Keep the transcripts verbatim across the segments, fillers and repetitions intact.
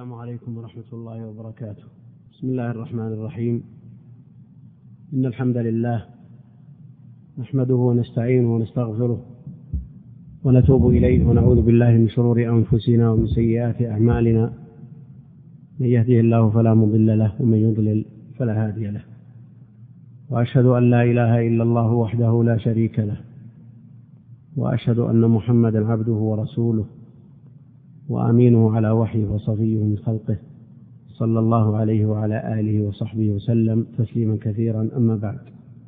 السلام عليكم ورحمة الله وبركاته. بسم الله الرحمن الرحيم. إن الحمد لله نحمده ونستعينه ونستغفره ونتوب إليه ونعوذ بالله من شرور أنفسنا ومن سيئات أعمالنا، من يهده الله فلا مضل له ومن يضلل فلا هادي له، وأشهد أن لا إله إلا الله وحده لا شريك له، وأشهد أن محمدا عبده ورسوله وأمينه على وحيه وصفيه من خلقه، صلى الله عليه وعلى آله وصحبه وسلم تسليما كثيرا. أما بعد،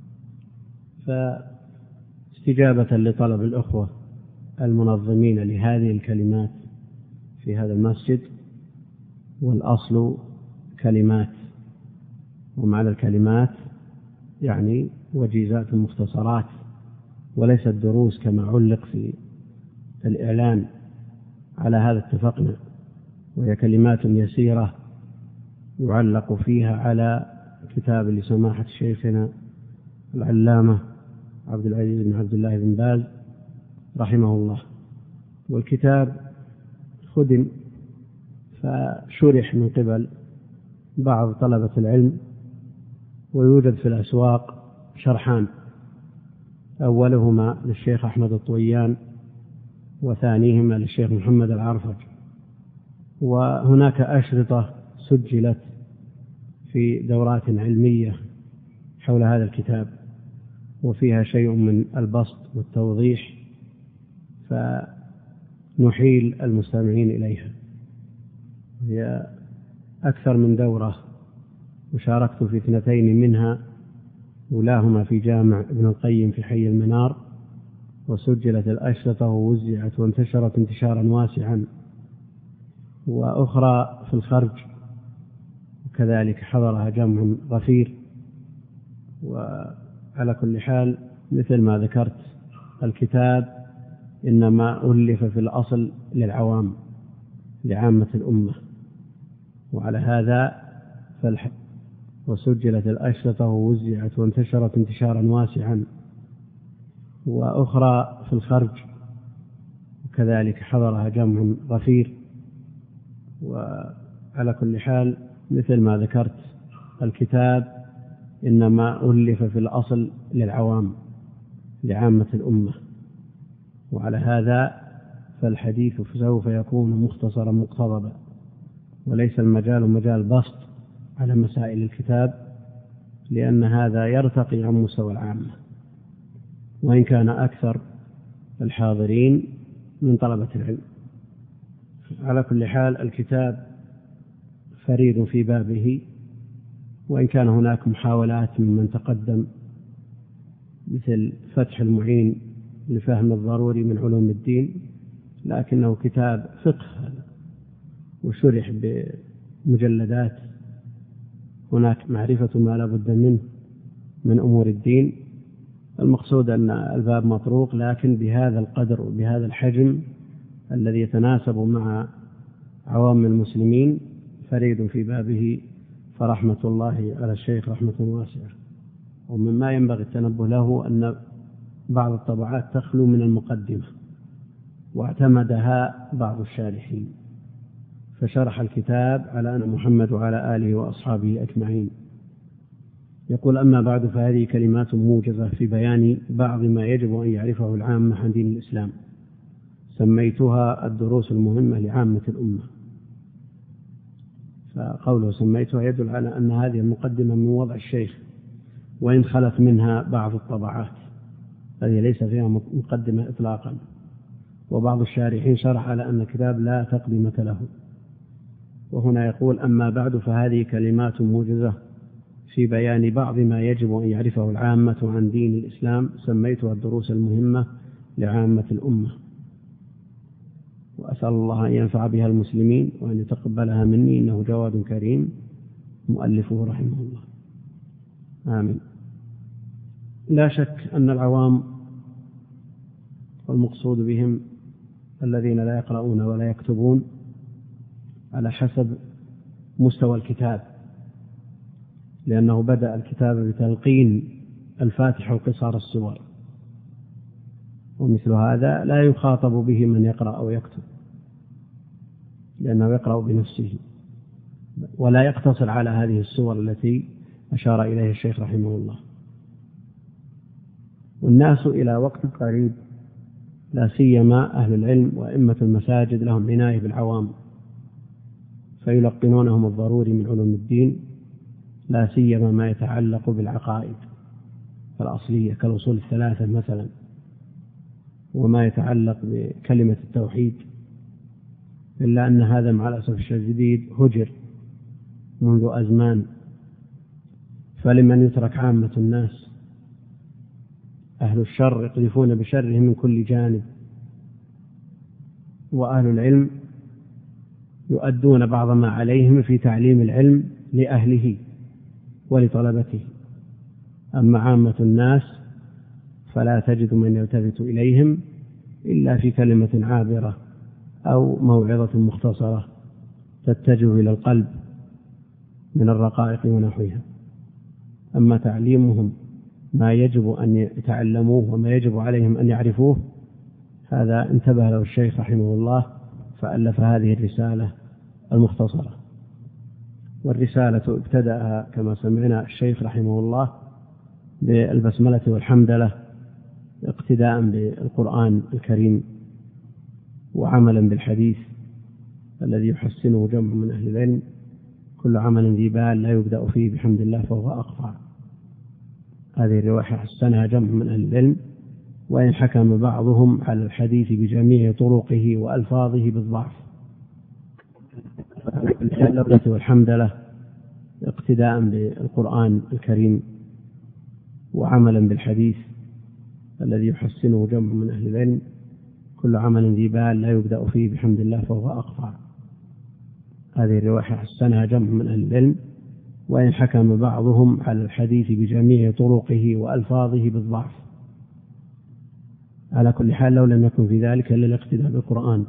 فاستجابة لطلب الأخوة المنظمين لهذه الكلمات في هذا المسجد، والأصل كلمات، ومعنى الكلمات يعني وجيزات مختصرات، وليست دروس كما علق في الإعلان. على هذا اتفقنا، وهي كلمات يسيرة يعلق فيها على كتاب لسماحة شيخنا العلامة عبد العزيز بن عبد الله بن باز رحمه الله. والكتاب خدم فشرح من قبل بعض طلبة العلم، ويوجد في الأسواق شرحان، أولهما للشيخ أحمد الطويان، وثانيهما للشيخ محمد العرفج. وهناك أشرطة سجلت في دورات علمية حول هذا الكتاب، وفيها شيء من البسط والتوضيح، فنحيل المستمعين إليها. هي أكثر من دورة، وشاركت في اثنتين منها، أولاهما في جامع ابن القيم في حي المنار، وسجلت الأشرطة ووزعت وانتشرت انتشارا واسعا، وأخرى في الخرج وكذلك حضرها جمع غفير. وعلى كل حال مثل ما ذكرت، الكتاب إنما ألف في الأصل للعوام، لعامة الأمة، وعلى هذا فالحق. وسجلت الأشرطة ووزعت وانتشرت انتشارا واسعا، وأخرى في الخرج وكذلك حضرها جمع غفير. وعلى كل حال مثل ما ذكرت، الكتاب إنما ألف في الأصل للعوام، لعامة الأمة، وعلى هذا فالحديث سوف يكون مختصرا مقتضبا، وليس المجال مجال بسط على مسائل الكتاب، لأن هذا يرتقي عن مستوى العامة، وإن كان أكثر الحاضرين من طلبة العلم. على كل حال الكتاب فريد في بابه، وإن كان هناك محاولات ممن تقدم مثل فتح المعين لفهم الضروري من علوم الدين، لكنه كتاب فقه وشرح بمجلدات. هناك معرفة ما لا بد منه من أمور الدين. المقصود أن الباب مطروق، لكن بهذا القدر وبهذا الحجم الذي يتناسب مع عوام المسلمين، فريد في بابه، فرحمة الله على الشيخ رحمة واسعة. ومما ينبغي التنبه له أن بعض الطبعات تخلو من المقدمة، واعتمدها بعض الشارحين، فشرح الكتاب على أن محمد وعلى آله وأصحابه أجمعين. يقول: أما بعد، فهذه كلمات موجزة في بيان بعض ما يجب أن يعرفه العامة عن دين الإسلام، سميتها الدروس المهمة لعامة الأمة. فقوله سميتها يدل على أن هذه المقدمة من وضع الشيخ، وإن خلت منها بعض الطبعات، هذه ليس فيها مقدمة إطلاقا. وبعض الشارحين شرح على أن الكتاب لا تقدمة له. وهنا يقول: أما بعد، فهذه كلمات موجزة في بيان بعض ما يجب أن يعرفه العامة عن دين الإسلام، سميتها الدروس المهمة لعامة الأمة، وأسأل الله أن ينفع بها المسلمين وأن يتقبلها مني، إنه جواد كريم مؤلفه رحمه الله. آمين. لا شك أن العوام والمقصود بهم الذين لا يقرؤون ولا يكتبون على حسب مستوى الكتاب، لأنه بدأ الكتاب بتلقين الفاتحة وقصار السور، ومثل هذا لا يخاطب به من يقرأ أو يكتب، لأنه يقرأ بنفسه. ولا يقتصر على هذه الصور التي أشار إليها الشيخ رحمه الله. والناس إلى وقت قريب لا سيما أهل العلم وأئمة المساجد لهم عناية بالعوام، فيلقنونهم الضروري من علوم الدين، لا سيما ما يتعلق بالعقائد الأصلية كالأصول الثلاثة مثلا، وما يتعلق بكلمة التوحيد، إلا أن هذا مع الأسف الشديد هجر منذ أزمان، فلمن يترك عامة الناس. أهل الشر يقذفون بشرهم من كل جانب، وأهل العلم يؤدون بعض ما عليهم في تعليم العلم لأهله ولطلبته. أما عامة الناس فلا تجد من يلتفت إليهم إلا في كلمة عابرة أو موعظة مختصرة تتجه إلى القلب من الرقائق ونحوها. أما تعليمهم ما يجب أن يتعلموه وما يجب عليهم أن يعرفوه، هذا انتبه له الشيخ رحمه الله فألف هذه الرسالة المختصرة. والرسالة ابتدأها كما سمعنا الشيخ رحمه الله بالبسملة والحمدلة اقتداء بالقرآن الكريم وعملا بالحديث الذي يحسنه جمع من أهل العلم: كل عمل ذي بال لا يبدأ فيه بحمد الله فهو أقطع. هذه الرواية حسنها جمع من أهل العلم، وإن حكم بعضهم على الحديث بجميع طرقه وألفاظه بالضعف. والحمدلة اقتداء بالقرآن الكريم وعملا بالحديث الذي يحسنه جمع من أهل العلم: كل عمل ذي بال لا يبدأ فيه بحمد الله فهو أقطع. هذه الرواية حسنها جمع من أهل العلم، وإن حكم بعضهم على الحديث بجميع طرقه وألفاظه بالضعف. على كل حال، لو لم يكن في ذلك إلا الاقتداء بالقرآن،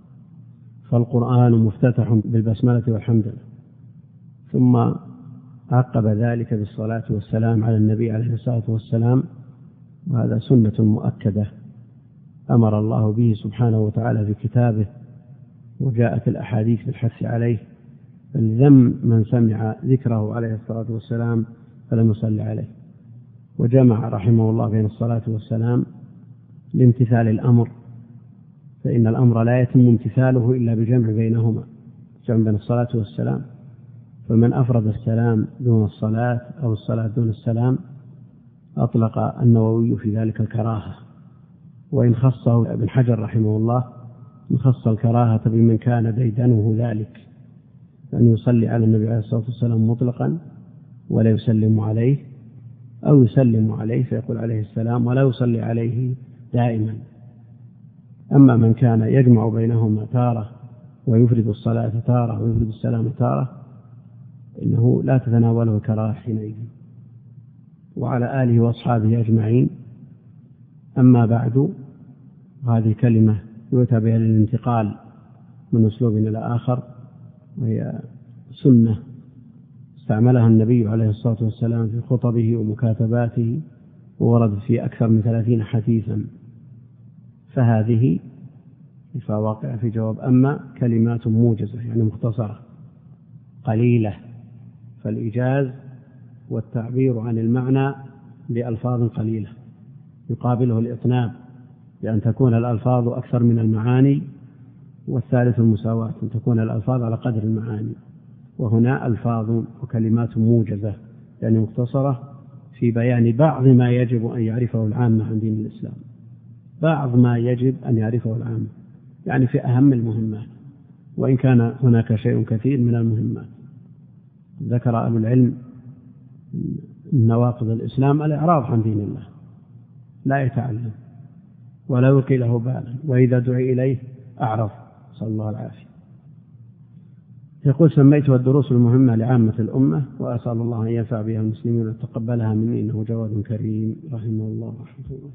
فالقرآن مفتتح بالبسملة والحمدلله، ثم عقب ذلك بالصلاة والسلام على النبي عليه الصلاة والسلام، وهذا سنة مؤكدة أمر الله به سبحانه وتعالى في كتابه، وجاءت الأحاديث بالحث عليه، فالذم من سمع ذكره عليه الصلاة والسلام فلم يصلي عليه. وجمع رحمه الله بين الصلاة والسلام لامتثال الأمر، فإن الأمر لا يتم امتثاله إلا بجمع بينهما، جمع بين الصلاة والسلام. فمن أفرد السلام دون الصلاة أو الصلاة دون السلام أطلق النووي في ذلك الكراهة، وإن خصه ابن حجر رحمه الله إن خص الكراهة بمن كان ديدنه ذلك، أن يصلي على النبي عليه الصلاة والسلام مطلقا ولا يسلم عليه، أو يسلم عليه فيقول عليه السلام ولا يصلي عليه دائما. أما من كان يجمع بينهما تارة ويفرد الصلاة تارة ويفرد السلام تارة، إنه لا تتناوله الكراهة حينئذ. وعلى آله وأصحابه أجمعين. أما بعد، هذه كلمة يؤتى بها للانتقال من أسلوب إلى آخر، وهي سنة استعملها النبي عليه الصلاة والسلام في خطبه ومكاتباته، وورد في أكثر من ثلاثين حديثا. فهذه واقع في جواب أما كلمات موجزة، يعني مختصرة قليلة. فالإيجاز والتعبير عن المعنى بألفاظ قليلة يقابله الإطناب بأن تكون الألفاظ أكثر من المعاني، والثالث المساواة، أن تكون الألفاظ على قدر المعاني. وهنا ألفاظ وكلمات موجزة، يعني مختصرة في بيان بعض ما يجب أن يعرفه العامة عن دين الإسلام، بعض ما يجب أن يعرفه العامة، يعني في أهم المهمات، وإن كان هناك شيء كثير من المهمات. ذكر أهل العلم نواقض الإسلام الإعراض عن دين الله، لا يتعلم ولا يلقي له بالا، وإذا دعي إليه أعرض، صلى الله العافية. يقول: سميتها الدروس المهمة لعامة الأمة، وأسأل الله أن ينفع بها المسلمين وتقبلها مني، إنه جواد كريم رحمه الله رحمه الله.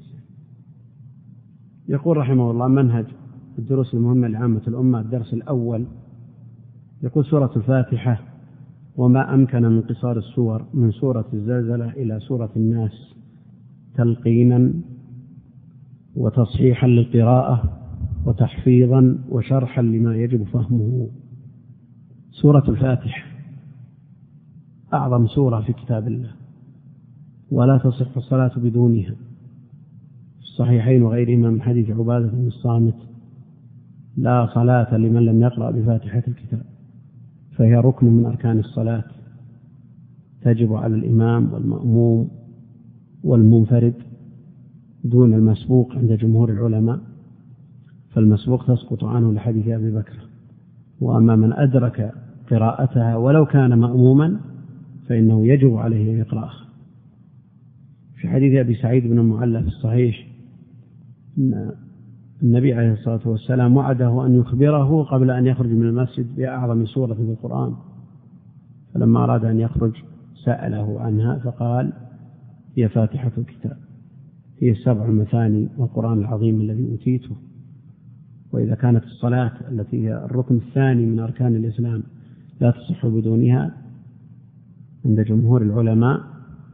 يقول رحمه الله: منهج الدروس المهمة لعامة الأمة. الدرس الأول، يقول: سورة الفاتحة وما أمكن من قصار السور من سورة الزلزلة إلى سورة الناس، تلقينا وتصحيحا للقراءة وتحفيظا وشرحا لما يجب فهمه. سورة الفاتحة أعظم سورة في كتاب الله، ولا تصح الصلاة بدونها. في الصحيحين وغيرهما من حديث عبادة بن الصامت: لا صلاة لمن لم يقرأ بفاتحة الكتاب، فهي ركن من أركان الصلاة، تجب على الإمام والمأموم والمنفرد دون المسبوق عند جمهور العلماء، فالمسبوق تسقط عنه لحديث أبي بكر. وأما من أدرك قراءتها ولو كان مأموما فإنه يجب عليه أن يقرأها. في حديث أبي سعيد بن المعلى في الصحيح أن النبي عليه الصلاة والسلام وعده أن يخبره قبل أن يخرج من المسجد بأعظم سورة في القرآن، فلما أراد أن يخرج سأله عنها فقال: هي فاتحة الكتاب، هي السبع المثاني والقرآن العظيم الذي أوتيته. وإذا كانت الصلاة التي هي الركن الثاني من أركان الإسلام لا تصح بدونها عند جمهور العلماء،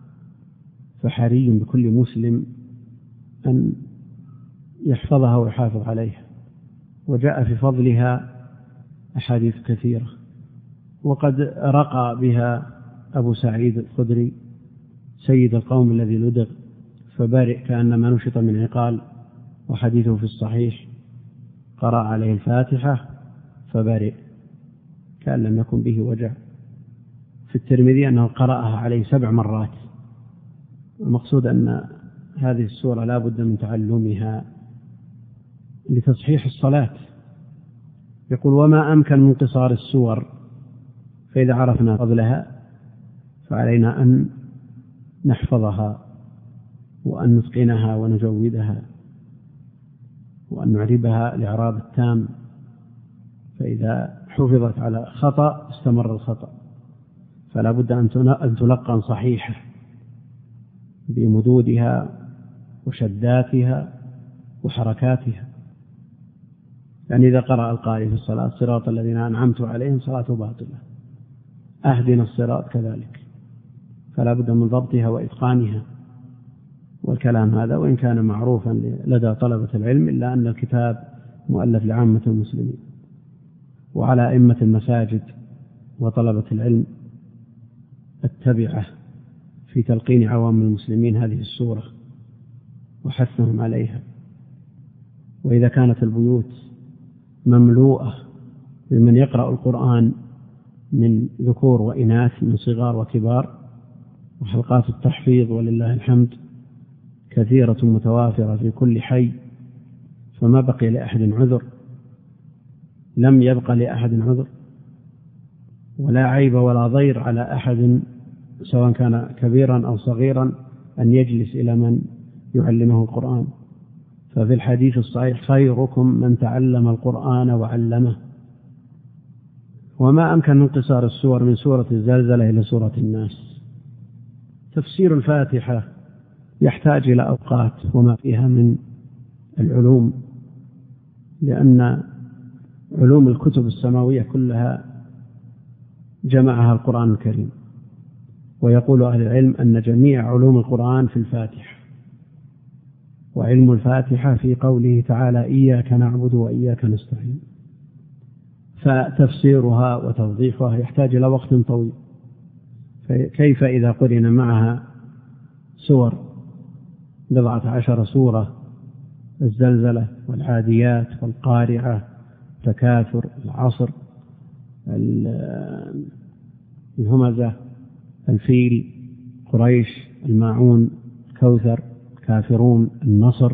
فحري بكل مسلم أن يحفظها ويحافظ عليها. وجاء في فضلها أحاديث كثيرة، وقد رقى بها أبو سعيد الخدري سيد القوم الذي لدغ فبارئ كأنما نشط من عقال، وحديثه في الصحيح: قرأ عليه الفاتحة فبارئ كأن لم يكن به وجع. في الترمذي أنه قرأها عليه سبع مرات. المقصود أن هذه السورة لا بد من تعلمها لتصحيح الصلاة. يقول: وما أمكن من قصار السور، فإذا عرفنا فضلها فعلينا أن نحفظها وأن نتقنها ونجودها وأن نعربها الإعراب التام، فإذا حفظت على خطأ استمر الخطأ، فلا بد أن تلقن صحيحة بمدودها وشداتها وحركاتها. يعني إذا قرأ القارئ في الصلاة: صراط الذين أنعمت عليهم، صلاة باطلة. أهدنا الصراط كذلك، فلا بد من ضبطها وإتقانها. والكلام هذا وإن كان معروفا لدى طلبة العلم إلا أن الكتاب مؤلف لعامة المسلمين، وعلى أئمة المساجد وطلبة العلم التبعة في تلقين عوام المسلمين هذه السورة وحثهم عليها. وإذا كانت البيوت مملوءة بمن يقرأ القرآن من ذكور وإناث، من صغار وكبار، وحلقات التحفيظ ولله الحمد كثيرة متوافرة في كل حي، فما بقي لأحد عذر، لم يبق لأحد عذر ولا عيب ولا ضير على أحد سواء كان كبيرا أو صغيرا أن يجلس إلى من يعلمه القرآن. ففي الحديث الصحيح: خيركم من تعلم القرآن وعلمه. وما أمكن من قصار السور من سورة الزلزلة إلى سورة الناس. تفسير الفاتحة يحتاج إلى أوقات وما فيها من العلوم، لأن علوم الكتب السماوية كلها جمعها القرآن الكريم. ويقول أهل العلم أن جميع علوم القرآن في الفاتحة، وعلم الفاتحة في قوله تعالى: إياك نعبد وإياك نستعين. فتفسيرها وتوضيحها يحتاج إلى وقت طويل، فكيف إذا قرن معها سور بضعة عشر سورة: الزلزلة والعاديات والقارعة، تكاثر، العصر، الهمزة، الفيل، قريش، الماعون، كوثر، كافرون، النصر،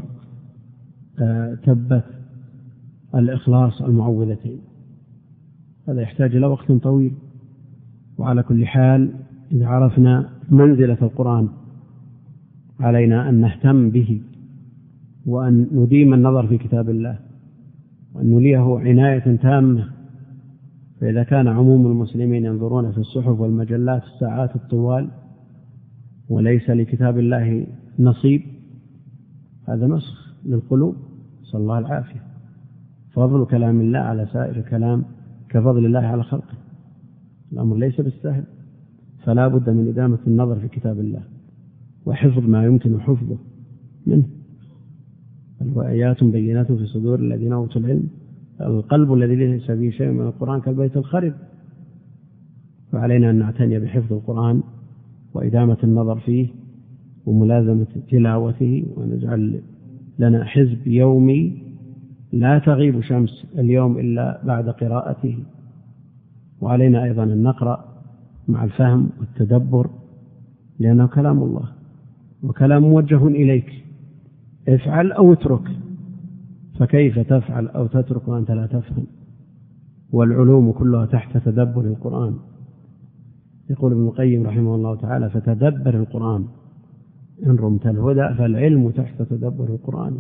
تبت، الإخلاص، المعوذتين. هذا يحتاج إلى وقت طويل. وعلى كل حال إذا عرفنا منزلة القرآن علينا أن نهتم به وأن نديم النظر في كتاب الله وأن نوليه عناية تامة. فإذا كان عموم المسلمين ينظرون في الصحف والمجلات الساعات الطوال وليس لكتاب الله نصيب، هذا مسخ للقلوب، صلى الله العافية. فضل كلام الله على سائر الكلام كفضل الله على خلقه، الأمر ليس بالسهل. فلا بد من إدامة النظر في كتاب الله وحفظ ما يمكن حفظه منه. وآيات بينات في صدور الذين أوتوا العلم. القلب الذي ليس فيه شيء من القرآن كالبيت الخرب، فعلينا أن نعتني بحفظ القرآن وإدامة النظر فيه وملازمة تلاوته، ونجعل لنا حزب يومي لا تغيب شمس اليوم إلا بعد قراءته. وعلينا أيضا أن نقرأ مع الفهم والتدبر، لأنه كلام الله وكلام موجه إليك، افعل أو اترك، فكيف تفعل أو تترك وأنت لا تفهم؟ والعلوم كلها تحت تدبر القرآن. يقول ابن القيم رحمه الله تعالى: فتدبر القرآن إن رمت الهدى، فالعلم تحت تدبر القرآن.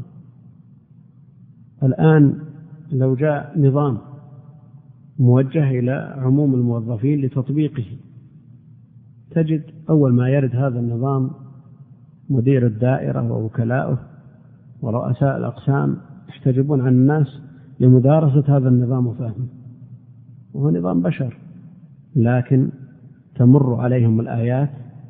الآن لو جاء نظام موجه إلى عموم الموظفين لتطبيقه، تجد أول ما يرد هذا النظام مدير الدائرة ووكلاؤه ورؤساء الأقسام يحتجبون عن الناس لمدارسة هذا النظام وفهمه، وهو نظام بشر، لكن تمر عليهم الآيات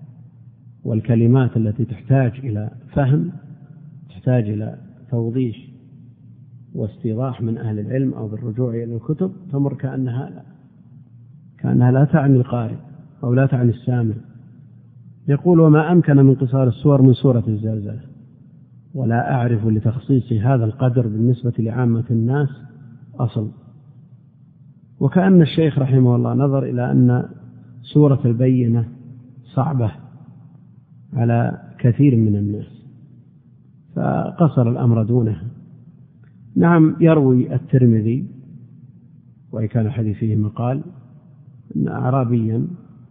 والكلمات التي تحتاج إلى فهم، تحتاج إلى توضيح واستيضاح من أهل العلم أو بالرجوع إلى الكتب، تمر كأنها لا كأنها لا تعني القارئ أو لا تعني السامع. يقول: وما أمكن من قصار السور من سورة الزلزلة، ولا أعرف لتخصيص هذا القدر بالنسبة لعامة الناس أصل. وكأن الشيخ رحمه الله نظر إلى أن سورة البينة صعبة على كثير من الناس فقصر الأمر دونها. نعم، يروي الترمذي وإن كان حديثه مقال أن أعرابيا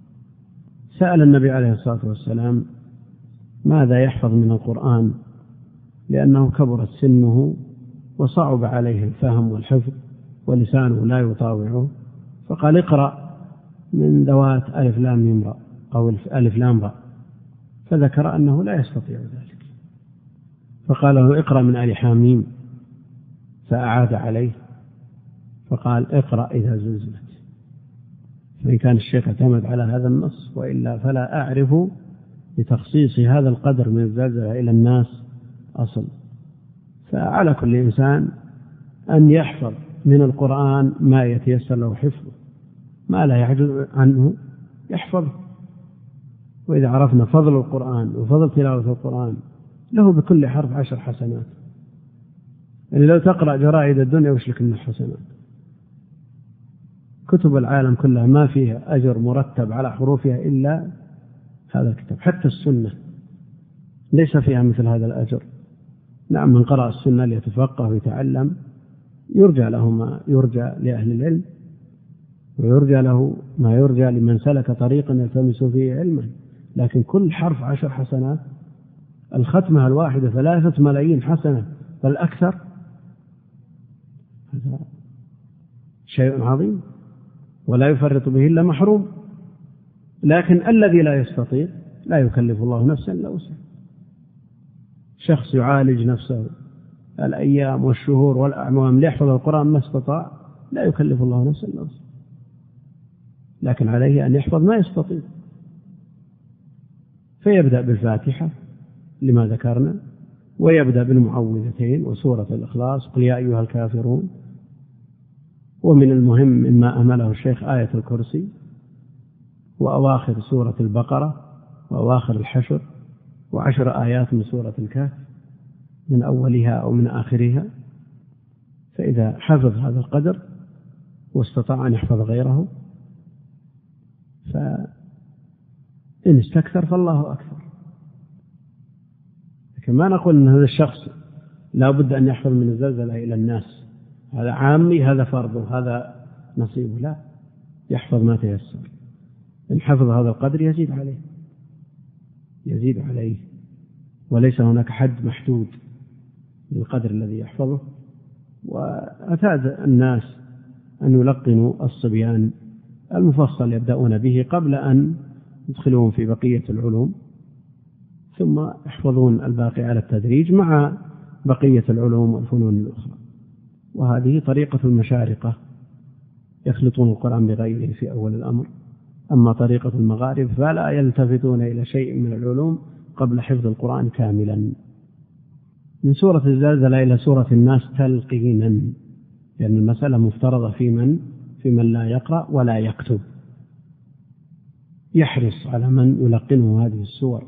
سأل النبي عليه الصلاة والسلام ماذا يحفظ من القرآن، لأنه كبرت سنه وصعب عليه الفهم والحفظ ولسانه لا يطاوعه، فقال: اقرأ من ذوات ألف لام ميم راء أو ألف لام راء، فذكر أنه لا يستطيع ذلك، فقال له: اقرأ من آل حاميم، فأعاد عليه فقال: اقرأ إذا زلزلت. فإن كان الشيخ اعتمد على هذا النص، وإلا فلا أعرف لتخصيص هذا القدر من الزلزلة إلى الناس أصل. فعلى كل إنسان أن يحفظ من القرآن ما يتيسر له حفظه، ما لا يعجز عنه يحفظه. وإذا عرفنا فضل القرآن وفضل تلاوة القرآن، له بكل حرف عشر حسنات. يعني لو تقرأ جرائد الدنيا وش لك من الحسنات؟ كتب العالم كلها ما فيها أجر مرتب على حروفها إلا هذا الكتاب، حتى السنة ليس فيها مثل هذا الأجر. نعم، من قرأ السنة ليتفقه ويتعلم يرجى له ما يرجى لأهل العلم، ويرجى له ما يرجى لمن سلك طريقا يلتمس فيه علما، لكن كل حرف عشر حسنات، الختمة الواحدة ثلاثة ملايين حسنة بل أكثر، هذا شيء عظيم ولا يفرط به إلا محروم. لكن الذي لا يستطيع لا يكلف الله نفسا إلا وسعها. شخص يعالج نفسه الأيام والشهور والأعوام ليحفظ القرآن ما استطاع، لا يكلف الله نفسا إلا وسعها، لكن عليه أن يحفظ ما يستطيع. فيبدأ بالفاتحة لما ذكرنا، ويبدأ بالمعوذتين وسورة الإخلاص قل يا أيها الكافرون، ومن المهم مما أمله الشيخ آية الكرسي وأواخر سورة البقرة وأواخر الحشر وعشر آيات من سورة الكهف من أولها أو من آخرها. فإذا حفظ هذا القدر واستطاع أن يحفظ غيره، فإن استكثر فالله أكثر. لكن ما نقول أن هذا الشخص لا بد أن يحفظ من الزلزلة إلى الناس، هذا عامي، هذا فرضه، هذا نصيبه. لا، يحفظ ما تيسر. إن حفظ هذا القدر يزيد عليه يزيد عليه وليس هناك حد محدود للقدر الذي يحفظه. وأعتاد الناس أن يلقنوا الصبيان المفصل يبدأون به قبل أن يدخلون في بقية العلوم، ثم يحفظون الباقي على التدريج مع بقية العلوم والفنون الأخرى. وهذه طريقة المشارقة، يخلطون القرآن بغيره في أول الأمر. أما طريقة المغارب فلا يلتفتون إلى شيء من العلوم قبل حفظ القرآن كاملا. من سورة الزلزلة إلى سورة الناس تلقينا، لأن المسألة مفترضة في من في من لا يقرأ ولا يكتب. يحرص على من يلقنه هذه السور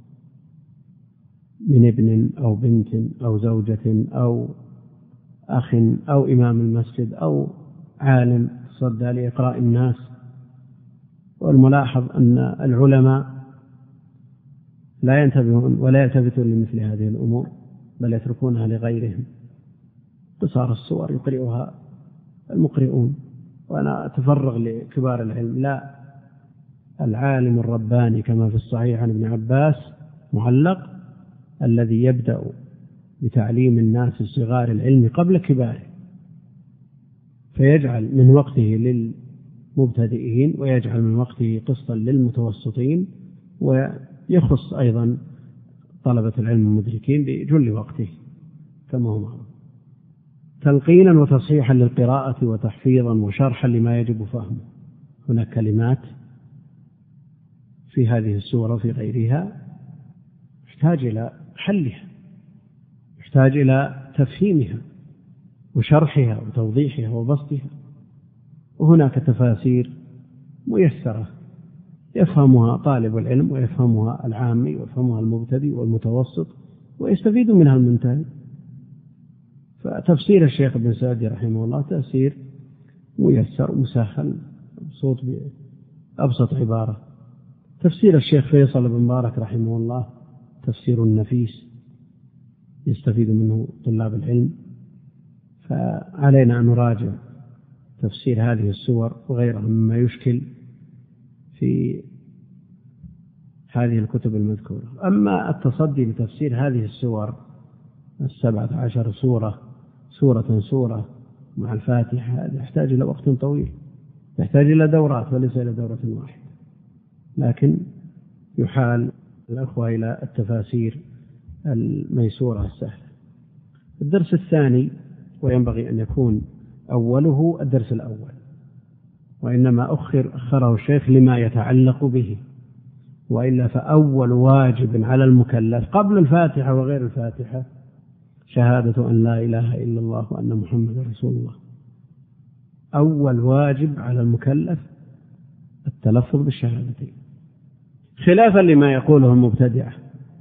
من ابن أو بنت أو زوجة أو أخ أو إمام المسجد أو عالم تصدى لإقراء الناس. والملاحظ أن العلماء لا ينتبهون ولا يلتفتون لمثل هذه الأمور، بل يتركونها لغيرهم. قصار السور يقرئها المقرئون، وأنا أتفرغ لكبار العلم، لا العالم الرباني كما في الصحيح عن ابن عباس معلق الذي يبدأ بتعليم الناس صغار العلم قبل كباره، فيجعل من وقته للمبتدئين ويجعل من وقته قسطا للمتوسطين، ويخص أيضا طلبة العلم المدركين بجل وقته كما هو معروف، تلقينا وتصحيحا للقراءة وتحفيظا وشرحا لما يجب فهمه. هناك كلمات في هذه السورة وفي غيرها يحتاج إلى حلها، يحتاج إلى تفهيمها وشرحها وتوضيحها وبسطها. وهناك تفاسير ميسرة يفهمها طالب العلم ويفهمها العامي ويفهمها المبتدئ والمتوسط ويستفيد منها المنتهي. فتفسير الشيخ ابن سعدي رحمه الله تفسير ميسر مسهل بصوت بأبسط عبارة. تفسير الشيخ فيصل بن مبارك رحمه الله تفسير نفيس يستفيد منه طلاب العلم. فعلينا أن نراجع تفسير هذه السور وغيرها مما يشكل في هذه الكتب المذكورة. أما التصدي لتفسير هذه السور السبعة عشر سورة سورة سورة مع الفاتحة يحتاج إلى وقت طويل، يحتاج إلى دورات وليس إلى دورة واحدة، لكن يحال الأخوة إلى التفاسير الميسورة السهلة. الدرس الثاني، وينبغي أن يكون أوله الدرس الأول، وإنما أخر أخره الشيخ لما يتعلق به، وإلا فأول واجب على المكلف قبل الفاتحة وغير الفاتحة شهادة أن لا إله إلا الله وأن محمد رسول الله. أول واجب على المكلف التلفظ بالشهادتين، خلافا لما يقوله المبتدعة.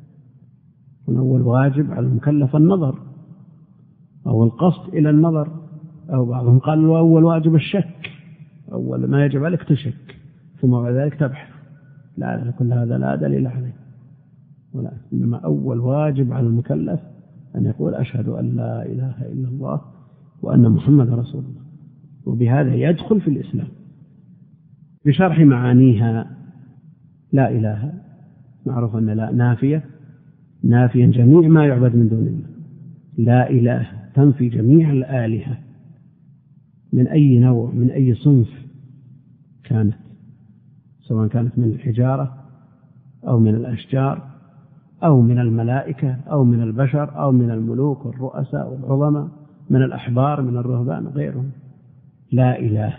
أول واجب على المكلف النظر أو القصد إلى النظر، أو بعضهم قال أول واجب الشك، أول ما يجب عليك تشك ثم بعد ذلك تبحث. لا، كل هذا لا دليل عليه، ولا إنما أول واجب على المكلف أن يقول أشهد أن لا إله إلا الله وأن محمد رسول الله، وبهذا يدخل في الإسلام. بشرح معانيها، لا إله معروف أن لا نافية نافيا جميع ما يعبد من دون الله، لا إله تنفي جميع الآلهة من أي نوع من أي صنف كانت، سواء كانت من الحجارة أو من الأشجار أو من الملائكة أو من البشر أو من الملوك والرؤساء والعظماء، من الأحبار من الرهبان غيرهم. لا إله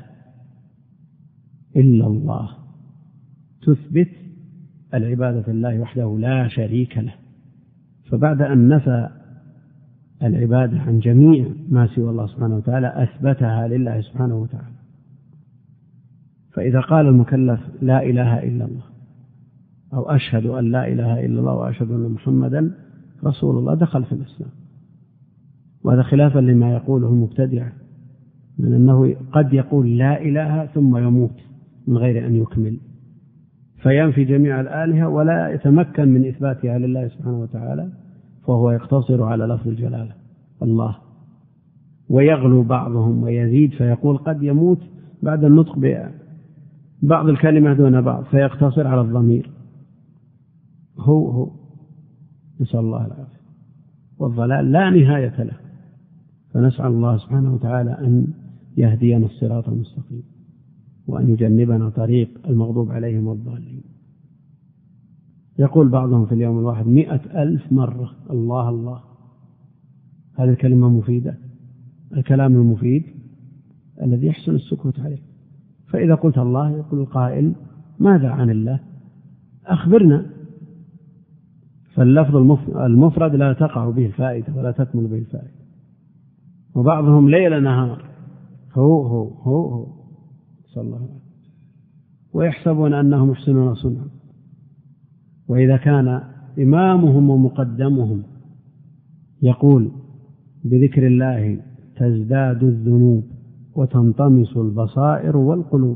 إلا الله تثبت العبادة لله وحده لا شريك له. فبعد أن نفى العبادة عن جميع ما سوى الله سبحانه وتعالى أثبتها لله سبحانه وتعالى. فإذا قال المكلف لا إله إلا الله أو أشهد أن لا إله إلا الله وأشهد أن محمدا رسول الله دخل في الإسلام. وهذا خلافا لما يقوله المبتدعة من أنه قد يقول لا إله ثم يموت من غير أن يكمل، فينفي جميع الآلهة ولا يتمكن من إثباتها لله سبحانه وتعالى، فهو يقتصر على لفظ الجلالة الله. ويغلو بعضهم ويزيد فيقول قد يموت بعد النطق ببعض الكلمة دون بعض فيقتصر على الضمير. هو هو نسأل الله العافية. والضلال لا نهاية له، فنسأل الله سبحانه وتعالى أن يهدينا الصراط المستقيم وأن يجنبنا طريق المغضوب عليهم والضالين. يقول بعضهم في اليوم الواحد مئة ألف مرة الله الله. هذه الكلمة مفيدة، الكلام المفيد الذي يحسن السكوت عليه. فإذا قلت الله يقول القائل ماذا عن الله؟ أخبرنا. فاللفظ المفرد لا تقع به الفائدة ولا تكمل به الفائدة. وبعضهم ليل نهار هو هو هو هو صلى الله عليه وسلم. ويحسبون أنهم يحسنون صنعا. وإذا كان إمامهم ومقدمهم يقول بذكر الله تزداد الذنوب وتنطمس البصائر والقلوب،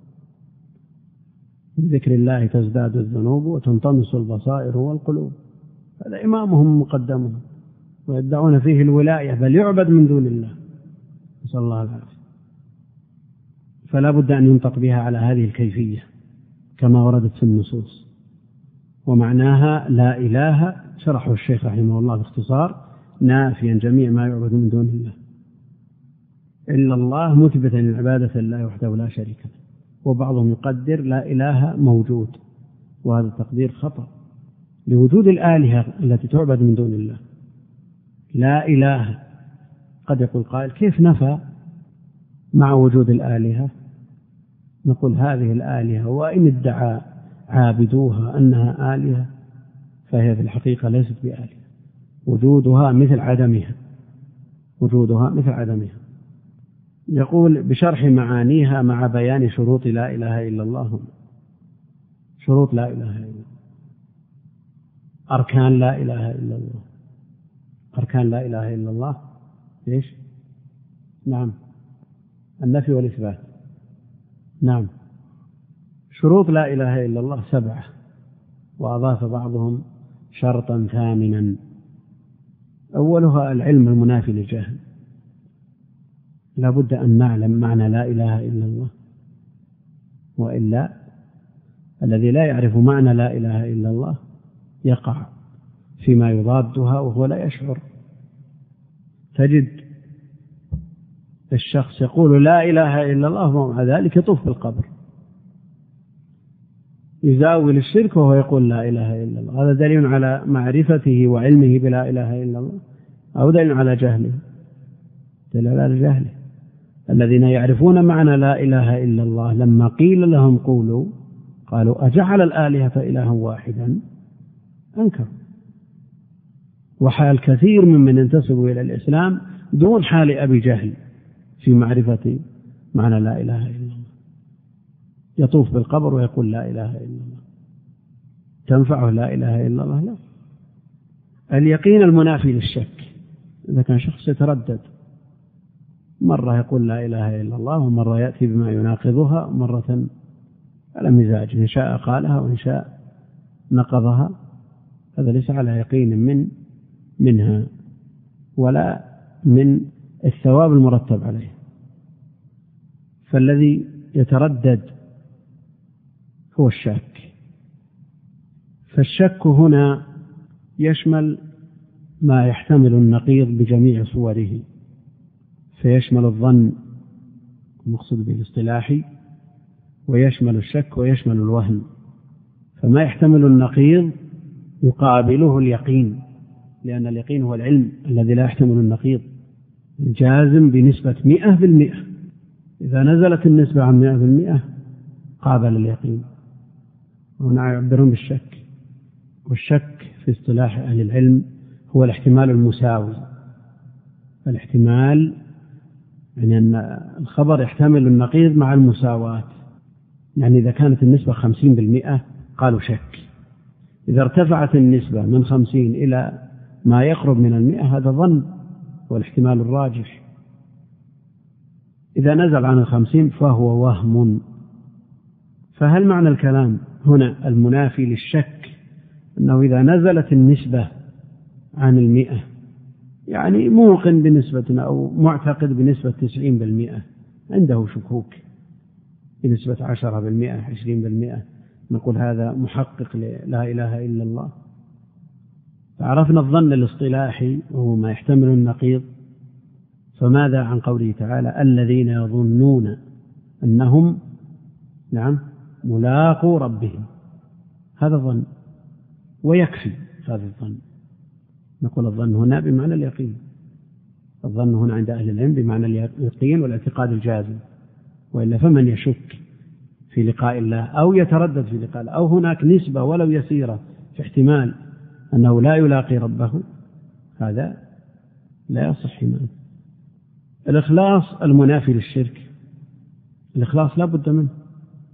بذكر الله تزداد الذنوب وتنطمس البصائر والقلوب، هذا إمامهم ومقدمهم، ويدعون فيه الولاية، بل يعبد من دون الله، نسأل الله العافية. فلا بد أن ينطق بها على هذه الكيفية كما وردت في النصوص. ومعناها لا إله، شرحه الشيخ رحمه الله باختصار، نافيا جميع ما يعبد من دون الله إلا الله، مثبتا العبادة لله وحده لا شريك له. وبعضهم يقدر لا إله موجود، وهذا التقدير خطأ لوجود الآلهة التي تعبد من دون الله. لا إله، قد يقول قائل كيف نفى مع وجود الآلهة؟ نقول هذه الآلهة وإن ادعى عابدوها أنها آلهة فهي في الحقيقة ليست بآلهة، وجودها مثل عدمها، وجودها مثل عدمها. يقول بشرح معانيها مع بيان شروط لا إله إلا الله. شروط لا إله إلا الله، أركان لا إله إلا الله. أركان لا إله إلا الله إيش؟ نعم، النفي والإثبات. نعم، شروط لا إله إلا الله سبعة، وأضاف بعضهم شرطا ثامنا. أولها العلم المنافي للجهل، لا بد أن نعلم معنى لا إله إلا الله، وإلا الذي لا يعرف معنى لا إله إلا الله يقع فيما يضادها وهو لا يشعر. تجد الشخص يقول لا إله إلا الله ومع ذلك يطوف بالقبر، يزاول الشرك وهو يقول لا إله إلا الله. هذا دليل على معرفته وعلمه بلا إله إلا الله، أو دليل على جهله؟ دليل على جهله. الذين يعرفون معنى لا إله إلا الله لما قيل لهم قولوا قالوا أجعل الآلهة إلها واحدا أنكر. وحال كثير ممن ينتسب إلى الإسلام دون حال أبي جهل في معرفة معنى لا إله إلا الله، يطوف بالقبر ويقول لا إله إلا الله. تنفعه لا إله إلا الله؟ لا. اليقين المنافي للشك، إذا كان شخص يتردد، مرة يقول لا إله إلا الله ومرة يأتي بما يناقضها، مرة على مزاج، إن شاء قالها وإن شاء نقضها، هذا ليس على يقين من منها ولا من الثواب المرتب عليه. فالذي يتردد هو الشك. فالشك هنا يشمل ما يحتمل النقيض بجميع صوره، فيشمل الظن المقصود به الاصطلاحي، ويشمل الشك، ويشمل الوهم. فما يحتمل النقيض يقابله اليقين، لأن اليقين هو العلم الذي لا يحتمل النقيض، جازم بنسبة مئة بالمئة. إذا نزلت النسبة عن مئة بالمئة قابل اليقين. هنا يعبرون بالشك، والشك في اصطلاح أهل العلم هو الاحتمال المساوي. الاحتمال يعني أن الخبر يحتمل النقيض مع المساواة، يعني إذا كانت النسبة خمسين بالمئة قالوا شك، إذا ارتفعت النسبة من خمسين إلى ما يقرب من المئة هذا ظن والاحتمال الراجح. إذا نزل عن الخمسين فهو وهم. فهل معنى الكلام هنا المنافي للشك أنه إذا نزلت النسبة عن المئة، يعني موقن بنسبة أو معتقد بنسبة تسعين بالمئة، عنده شكوك بنسبة عشرة بالمئة عشرين بالمئة، نقول هذا محقق لا إله إلا الله. فعرفنا الظن الاصطلاحي وهو ما يحتمل النقيض. فماذا عن قوله تعالى الذين يظنون أنهم نعم ملاقوا ربهم؟ هذا ظن ويكفي هذا الظن. نقول الظن هنا بمعنى اليقين، الظن هنا عند أهل العلم بمعنى اليقين والاعتقاد الجازم، وإلا فمن يشك في لقاء الله أو يتردد في لقاء الله، أو هناك نسبة ولو يسيرة في احتمال أنه لا يلاقي ربه، هذا لا يصح إيمانه. الإخلاص المنافي للشرك، الإخلاص لا بد منه،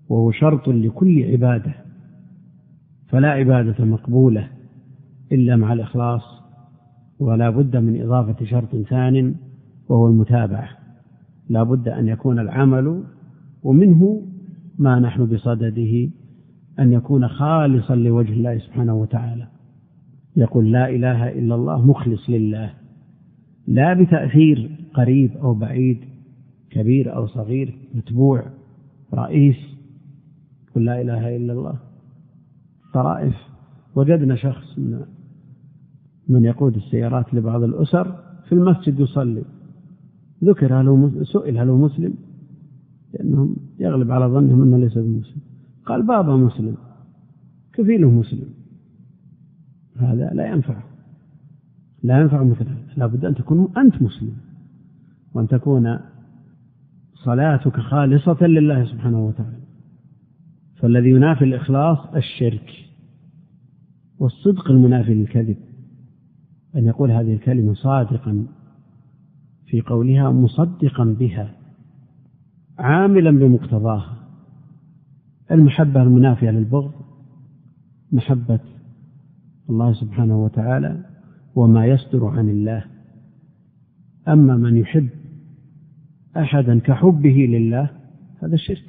وهو شرط لكل عبادة، فلا عبادة مقبولة إلا مع الإخلاص، ولا بد من إضافة شرط ثان وهو المتابعة. لا بد أن يكون العمل، ومنه ما نحن بصدده، أن يكون خالصا لوجه الله سبحانه وتعالى. يقول لا إله إلا الله مخلص لله، لا بتأثير قريب أو بعيد، كبير أو صغير، متبوع، رئيس. قل لا إله إلا الله. طرائف وجدنا شخص من, من يقود السيارات لبعض الأسر في المسجد يصلي، ذكر هل سئل هل هو مسلم، لأنهم يغلب على ظنهم أنه ليس بمسلم. قال بابا مسلم، كفيله مسلم. هذا لا ينفع، لا ينفع مثل هذا. لا بد أن تكون أنت مسلم، وأن تكون صلاتك خالصة لله سبحانه وتعالى. فالذي ينافي الإخلاص الشرك، والصدق المنافي للكذب، أن يقول هذه الكلمة صادقا في قولها، مصدقا بها، عاملا بمقتضاها. المحبة المنافية للبغض محبة الله سبحانه وتعالى وما يصدر عن الله. أما من يحب أحدا كحبه لله هذا شرك،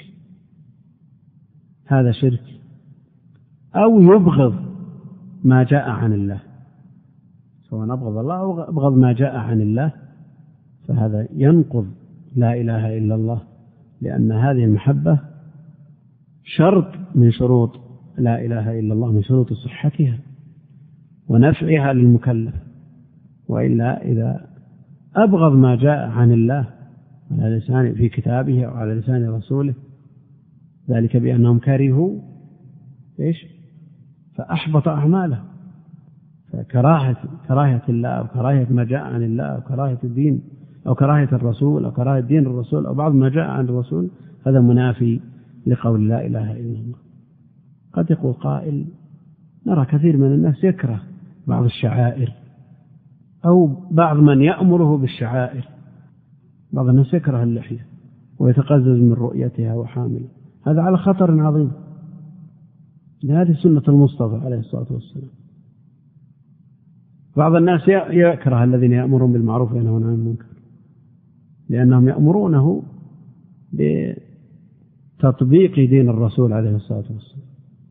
هذا شرك. أو يبغض ما جاء عن الله، سواء أبغض الله أو أبغض ما جاء عن الله، فهذا ينقض لا إله إلا الله، لأن هذه المحبة شرط من شروط لا إله إلا الله، من شروط صحتها ونفعها للمكلف. وإلا إذا أبغض ما جاء عن الله على لسان في كتابه أو على لسان رسوله، ذلك بأنهم كرهوا إيش؟ فأحبط أعماله. فكراهة كراهة الله أو كراهة ما جاء عن الله أو كراهة الدين أو كراهة الرسول أو كراهة دين الرسول أو بعض ما جاء عن الرسول، هذا منافي لقول لا إله إلا الله. قد يقول قائل نرى كثير من الناس يكره بعض الشعائر، أو بعض من يأمره بالشعائر. بعض الناس يكره اللحية ويتقزز من رؤيتها وحامله، هذا على خطر عظيم. هذه سنة المصطفى عليه الصلاة والسلام. بعض الناس يكره الذين يأمرون بالمعروف وينهون عن المنكر، لأنهم يأمرونه بتطبيق دين الرسول عليه الصلاة والسلام.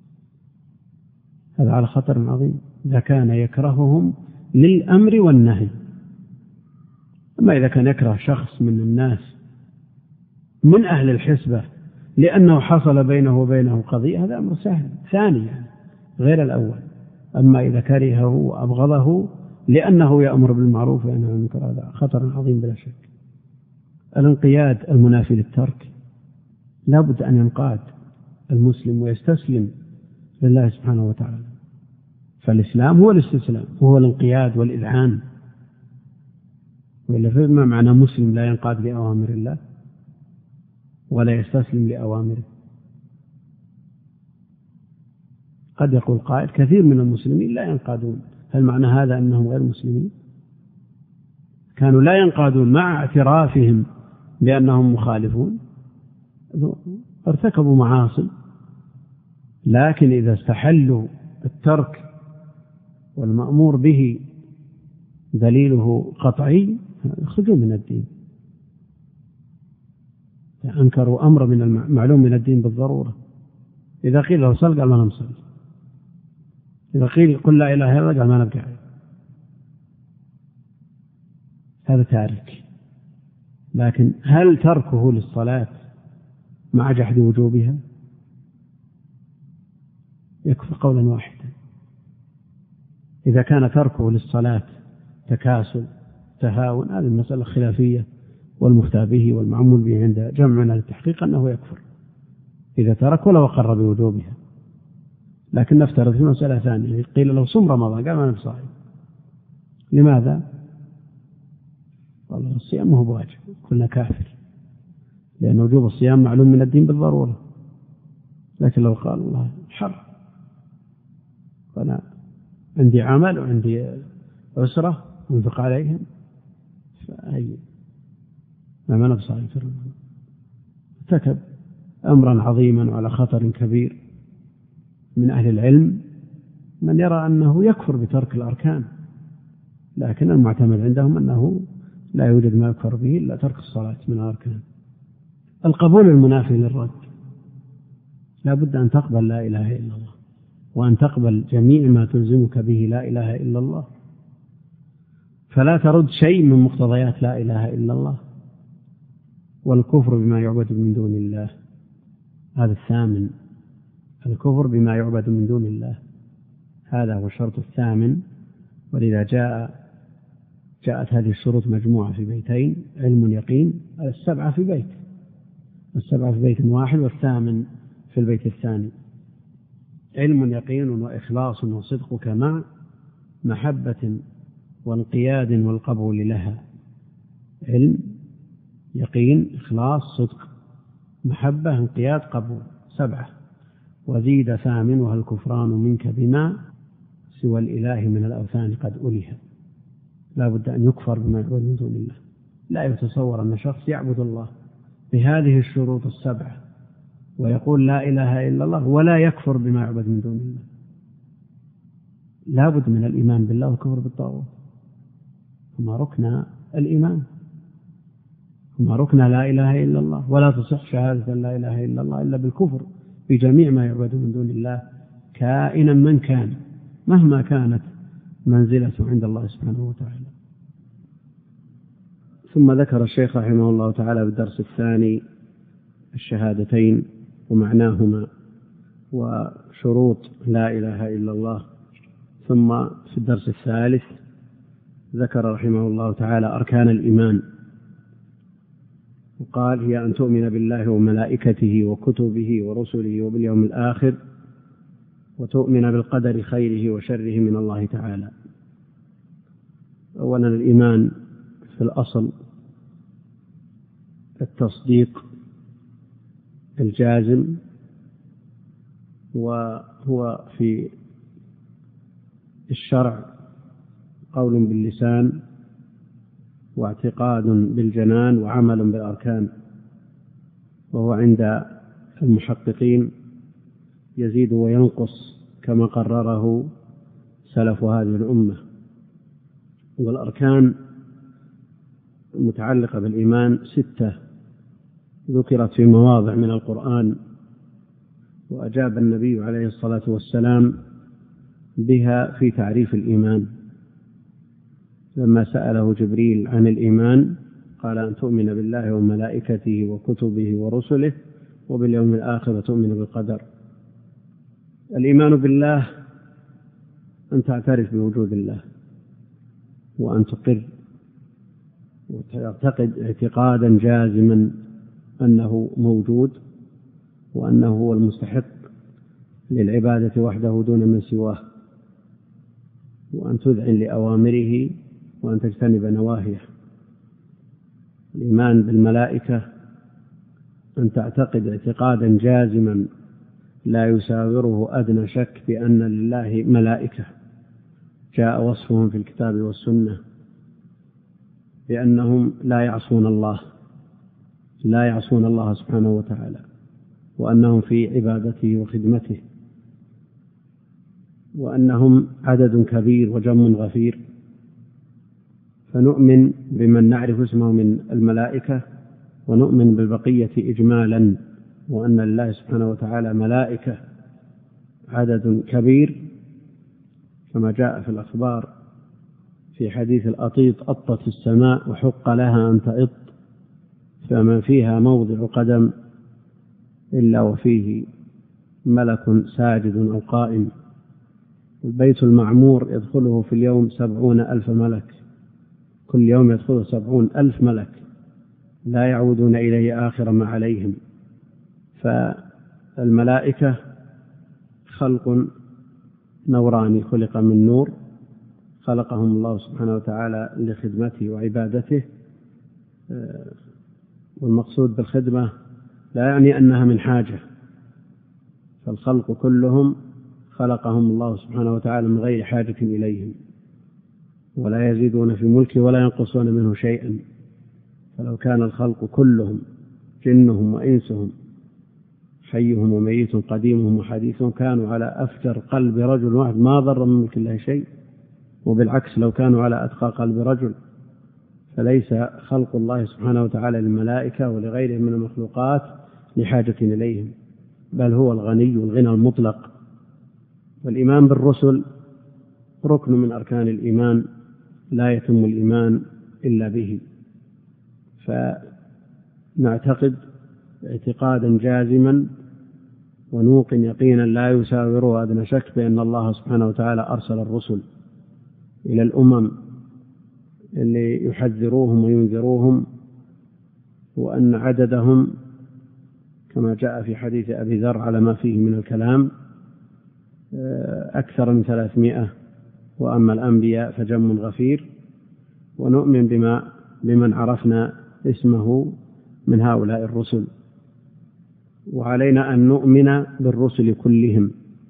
هذا على خطر عظيم إذا كان يكرههم للأمر والنهي. أما إذا كان يكره شخص من الناس من أهل الحسبة لأنه حصل بينه وبينه قضية، هذا أمر سهل ثاني يعني غير الأول. أما إذا كرهه وأبغضه لأنه يأمر بالمعروف وينهى عن المنكر، هذا خطر عظيم بلا شك. الانقياد المنافي للترك، لا بد أن ينقاد المسلم ويستسلم لله سبحانه وتعالى. فالإسلام هو الاستسلام، وهو الانقياد والإذعان. وإلا فما معنى مسلم لا ينقاد لأوامر الله ولا يستسلم لأوامره؟ قد يقول قائل كثير من المسلمين لا ينقادون، هل معنى هذا أنهم غير مسلمين؟ كانوا لا ينقادون مع اعترافهم بأنهم مخالفون، ارتكبوا معاصي، لكن إذا استحلوا الترك والمأمور به دليله قطعي يخرجوا من الدين. أنكروا أمر من المعلوم من الدين بالضرورة. إذا قيل له صل قال ما نصلي، إذا قيل قل لا إله إلا الله قال ما نبكي عليه. هذا تارك. لكن هل تركه للصلاة مع جحد وجوبها؟ يكفي قولا واحدا. إذا كان تركه للصلاة تكاسل تهاون، هذه المسألة خلافية، والمفتى به والمعمول به عند جمعنا للتحقيق أنه يكفر إذا ترك ولو أقر بوجوبها. لكن نفترض في مسألة ثانية، قيل له صم رمضان قال ما أنا صائم، لماذا؟ والله الصيام هو بواجب، كلنا كافر، لأن وجوب الصيام معلوم من الدين بالضرورة. لكن لو قال الله حر، فأنا عندي عمل وعندي أسرة أنفق عليهم، فأي ما أنا بصائم في رمضان، ارتكب أمرا عظيما وعلى خطر كبير. من أهل العلم من يرى أنه يكفر بترك الأركان، لكن المعتمد عندهم أنه لا يوجد ما يكفر به إلا ترك الصلاة من الأركان. القبول المنافي للرد، لا بد أن تقبل لا إله إلا الله، وأن تقبل جميع ما تلزمك به لا إله إلا الله، فلا ترد شيء من مقتضيات لا إله إلا الله. والكفر بما يعبد من دون الله، هذا الثامن، الكفر بما يعبد من دون الله، هذا هو الشرط الثامن. ولذا جاء جاءت هذه الشروط مجموعة في بيتين: علم يقين. السبعة في بيت، السبعة في بيت واحد، والثامن في البيت الثاني. علم يقين وإخلاص وصدقك مع محبة وانقياد والقبول لها. علم يقين إخلاص صدق محبة انقياد قبول، سبعة. وزيد ثامنها الكفران منك بما سوى الإله من الأوثان قد ألها. لا بد أن يكفر بما يعبد من دون الله. لا يتصور أن شخص يعبد الله بهذه الشروط السبعة ويقول لا إله إلا الله ولا يكفر بما يعبد من دون الله. لا بد من الإيمان بالله والكفر بالطاغوت، هما ركن الإيمان، هما ركن لا إله إلا الله. ولا تصح شهادة لا إله إلا الله إلا بالكفر بجميع ما يعبد من دون الله، كائنا من كان، مهما كانت منزلته عند الله سبحانه وتعالى. ثم ذكر الشيخ رحمه الله تعالى بالدرس الثاني الشهادتين ومعناهما وشروط لا إله إلا الله. ثم في الدرس الثالث ذكر رحمه الله تعالى أركان الإيمان، وقال: هي أن تؤمن بالله وملائكته وكتبه ورسله وباليوم الآخر، وتؤمن بالقدر خيره وشره من الله تعالى. أولا الإيمان في الأصل التصديق الجازم، وهو في الشرع قول باللسان واعتقاد بالجنان وعمل بالأركان، وهو عند المحققين يزيد وينقص كما قرره سلف هذه الأمة. والأركان المتعلقة بالإيمان ستة ذكرت في مواضع من القرآن، وأجاب النبي عليه الصلاة والسلام بها في تعريف الإيمان. لما سأله جبريل عن الإيمان قال: أن تؤمن بالله وملائكته وكتبه ورسله وباليوم الآخر وتؤمن بالقدر. الإيمان بالله أن تعترف بوجود الله، وأن تقر وتعتقد اعتقادا جازما أنه موجود، وأنه هو المستحق للعبادة وحده دون من سواه، وأن تذعن لأوامره وأن تجتنب نواهيه. الإيمان بالملائكة أن تعتقد اعتقادا جازما لا يساوره أدنى شك بأن لله ملائكة جاء وصفهم في الكتاب والسنة بأنهم لا يعصون الله لا يعصون الله سبحانه وتعالى، وأنهم في عبادته وخدمته، وأنهم عدد كبير وجم غفير. فنؤمن بمن نعرف اسمه من الملائكة، ونؤمن بالبقية إجمالا، وأن الله سبحانه وتعالى ملائكة عدد كبير كما جاء في الأخبار في حديث الأطيط: أطت السماء وحق لها أن تئط، فما فيها موضع قدم إلا وفيه ملك ساجد أو قائم. البيت المعمور يدخله في اليوم سبعون ألف ملك، كل يوم يدخله سبعون ألف ملك لا يعودون إليه آخر ما عليهم. فالملائكة خلق نوراني، خلق من نور، خلقهم الله سبحانه وتعالى لخدمته وعبادته. والمقصود بالخدمة لا يعني أنها من حاجة، فالخلق كلهم خلقهم الله سبحانه وتعالى من غير حاجة إليهم، ولا يزيدون في ملكه ولا ينقصون منه شيئا. فلو كان الخلق كلهم جنهم وإنسهم حيهم وميت قديمهم وحديثهم كانوا على أفجر قلب رجل واحد ما ضر من ملك الله شيء، وبالعكس لو كانوا على أتقى قلب رجل. فليس خلق الله سبحانه وتعالى للملائكة ولغيرهم من المخلوقات لحاجة إليهم، بل هو الغني الغنى المطلق. والإيمان بالرسل ركن من أركان الإيمان لا يتم الإيمان إلا به. فنعتقد اعتقادا جازما ونوقن يقينا لا يساوره أدنى شك بأن الله سبحانه وتعالى أرسل الرسل إلى الأمم اللي يحذروهم وينذروهم، وأن عددهم كما جاء في حديث أبي ذر على ما فيه من الكلام أكثر من ثلاثمائة، وأما الأنبياء فجم غفير. ونؤمن بما بمن عرفنا اسمه من هؤلاء الرسل، وعلينا أن نؤمن بالرسل كلهم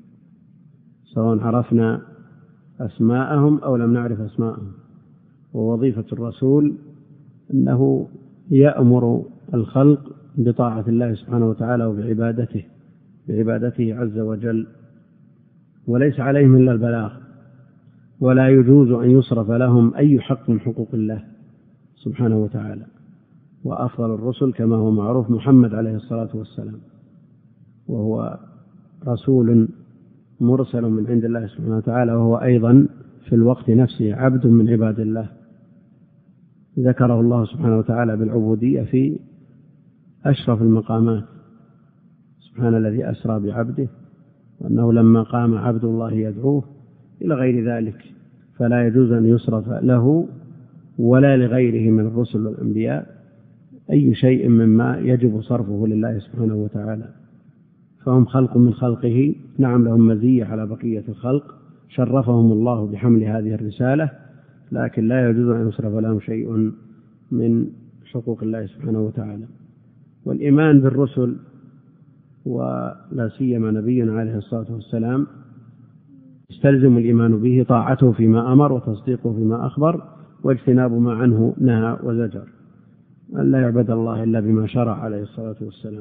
سواء عرفنا أسماءهم أو لم نعرف أسماءهم. ووظيفة الرسول أنه يأمر الخلق بطاعة الله سبحانه وتعالى وبعبادته بعبادته عز وجل، وليس عليهم إلا البلاغ، ولا يجوز أن يصرف لهم أي حق من حقوق الله سبحانه وتعالى. وأفضل الرسل كما هو معروف محمد عليه الصلاة والسلام، وهو رسول مرسل من عند الله سبحانه وتعالى، وهو أيضا في الوقت نفسه عبد من عباد الله، ذكره الله سبحانه وتعالى بالعبودية في أشرف المقامات. سبحان الذي أسرى بعبده وأنه لما قام عبد الله يدعوه إلى غير ذلك. فلا يجوز أن يصرف له ولا لغيره من الرسل والأنبياء أي شيء مما يجب صرفه لله سبحانه وتعالى، فهم خلق من خلقه. نعم لهم مزية على بقية الخلق، شرفهم الله بحمل هذه الرسالة، لكن لا يجوز أن يصرف لهم شيء من حقوق الله سبحانه وتعالى. والإيمان بالرسل ولا سيما نبينا عليه الصلاة والسلام يستلزم الإيمان به طاعته فيما أمر وتصديقه فيما أخبر واجتناب ما عنه نهى وزجر، أن لا يعبد الله إلا بما شرع عليه الصلاة والسلام.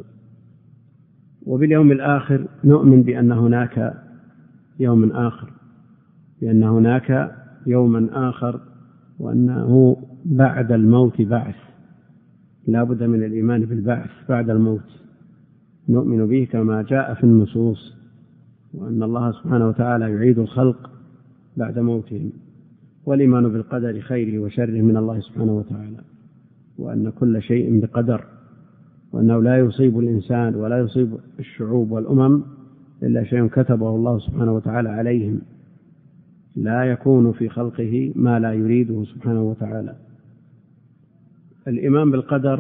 وباليوم الآخر نؤمن بأن هناك يوم آخر، بأن هناك يوما آخر، وأنه بعد الموت بعث، لا بد من الإيمان بالبعث بعد الموت. نؤمن به كما جاء في النصوص، وأن الله سبحانه وتعالى يعيد الخلق بعد موتهم. والإيمان بالقدر خيره وشره من الله سبحانه وتعالى، وأن كل شيء بقدر، وأنه لا يصيب الإنسان ولا يصيب الشعوب والأمم إلا شيء كتبه الله سبحانه وتعالى عليهم، لا يكون في خلقه ما لا يريده سبحانه وتعالى. الإيمان بالقدر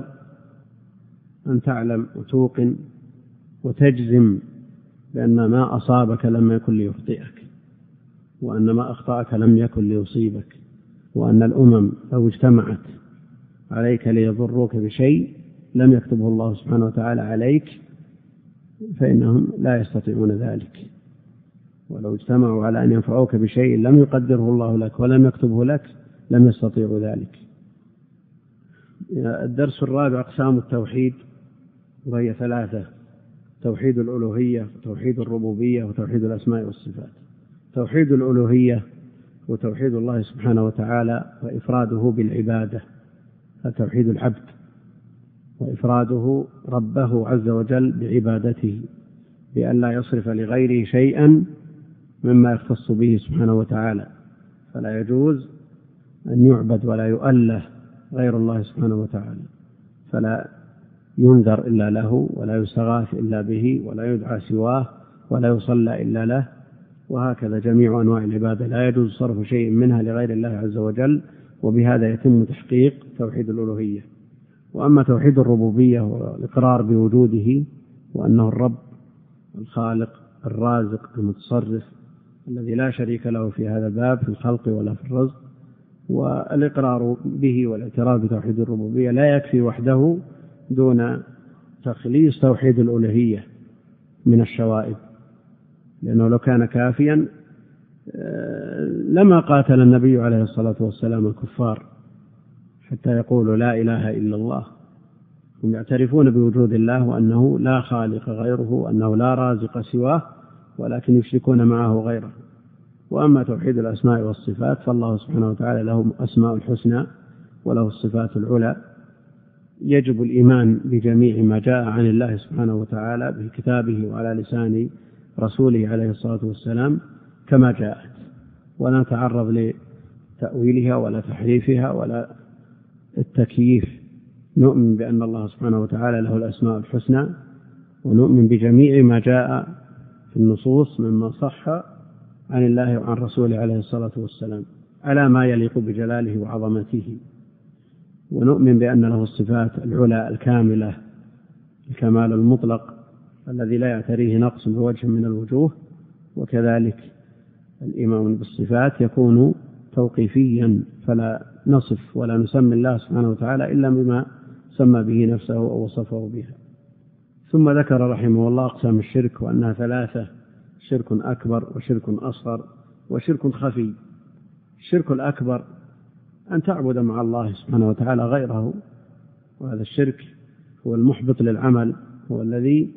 أن تعلم وتوقن وتجزم بأن ما أصابك لم يكن ليخطئك، وأن ما أخطأك لم يكن ليصيبك، وأن الأمم لو اجتمعت عليك ليضروك بشيء لم يكتبه الله سبحانه وتعالى عليك فإنهم لا يستطيعون ذلك، ولو اجتمعوا على أن ينفعوك بشيء لم يقدره الله لك ولم يكتبه لك لم يستطيعوا ذلك. الدرس الرابع أقسام التوحيد، وهي ثلاثة: توحيد الألوهية وتوحيد الربوبية وتوحيد الأسماء والصفات. توحيد الألوهية وتوحيد الله سبحانه وتعالى وإفراده بالعبادة، توحيد العبد وإفراده ربه عز وجل بعبادته، بأن لا يصرف لغيره شيئا مما يختص به سبحانه وتعالى، فلا يجوز أن يعبد ولا يؤله غير الله سبحانه وتعالى، فلا ينذر إلا له، ولا يستغاث إلا به، ولا يدعى سواه، ولا يصلى إلا له، وهكذا جميع أنواع العبادة لا يجوز صرف شيء منها لغير الله عز وجل، وبهذا يتم تحقيق توحيد الألوهية. وأما توحيد الربوبية والإقرار بوجوده وأنه الرب الخالق الرازق المتصرف الذي لا شريك له في هذا الباب في الخلق ولا في الرزق، والإقرار به والاعتراف بتوحيد الربوبية لا يكفي وحده دون تخليص توحيد الألوهية من الشوائب، لأنه لو كان كافيا لما قاتل النبي عليه الصلاة والسلام الكفار حتى يقولوا لا إله إلا الله، هم يعترفون بوجود الله وأنه لا خالق غيره وأنه لا رازق سواه، ولكن يشركون معه غيره. وأما توحيد الأسماء والصفات فالله سبحانه وتعالى له أسماء الحسنى وله الصفات العلى، يجب الإيمان بجميع ما جاء عن الله سبحانه وتعالى في كتابه وعلى لسان رسوله عليه الصلاة والسلام كما جاءت، ولا نتعرض لتأويلها ولا تحريفها ولا التكييف. نؤمن بأن الله سبحانه وتعالى له الأسماء الحسنى، ونؤمن بجميع ما جاء في النصوص مما صح عن الله وعن رسوله عليه الصلاة والسلام على ما يليق بجلاله وعظمته. ونؤمن بأن له الصفات العلى الكاملة، الكمال المطلق الذي لا يعتريه نقص بوجه من الوجوه. وكذلك الإيمان بالصفات يكون توقيفيا، فلا نصف ولا نسمي الله سبحانه وتعالى إلا بما سمى به نفسه أو وصفه بها. ثم ذكر رحمه الله أقسام الشرك وأنها ثلاثة: شرك أكبر وشرك أصغر وشرك خفي. الشرك الأكبر أن تعبد مع الله سبحانه وتعالى غيره، وهذا الشرك هو المحبط للعمل، هو الذي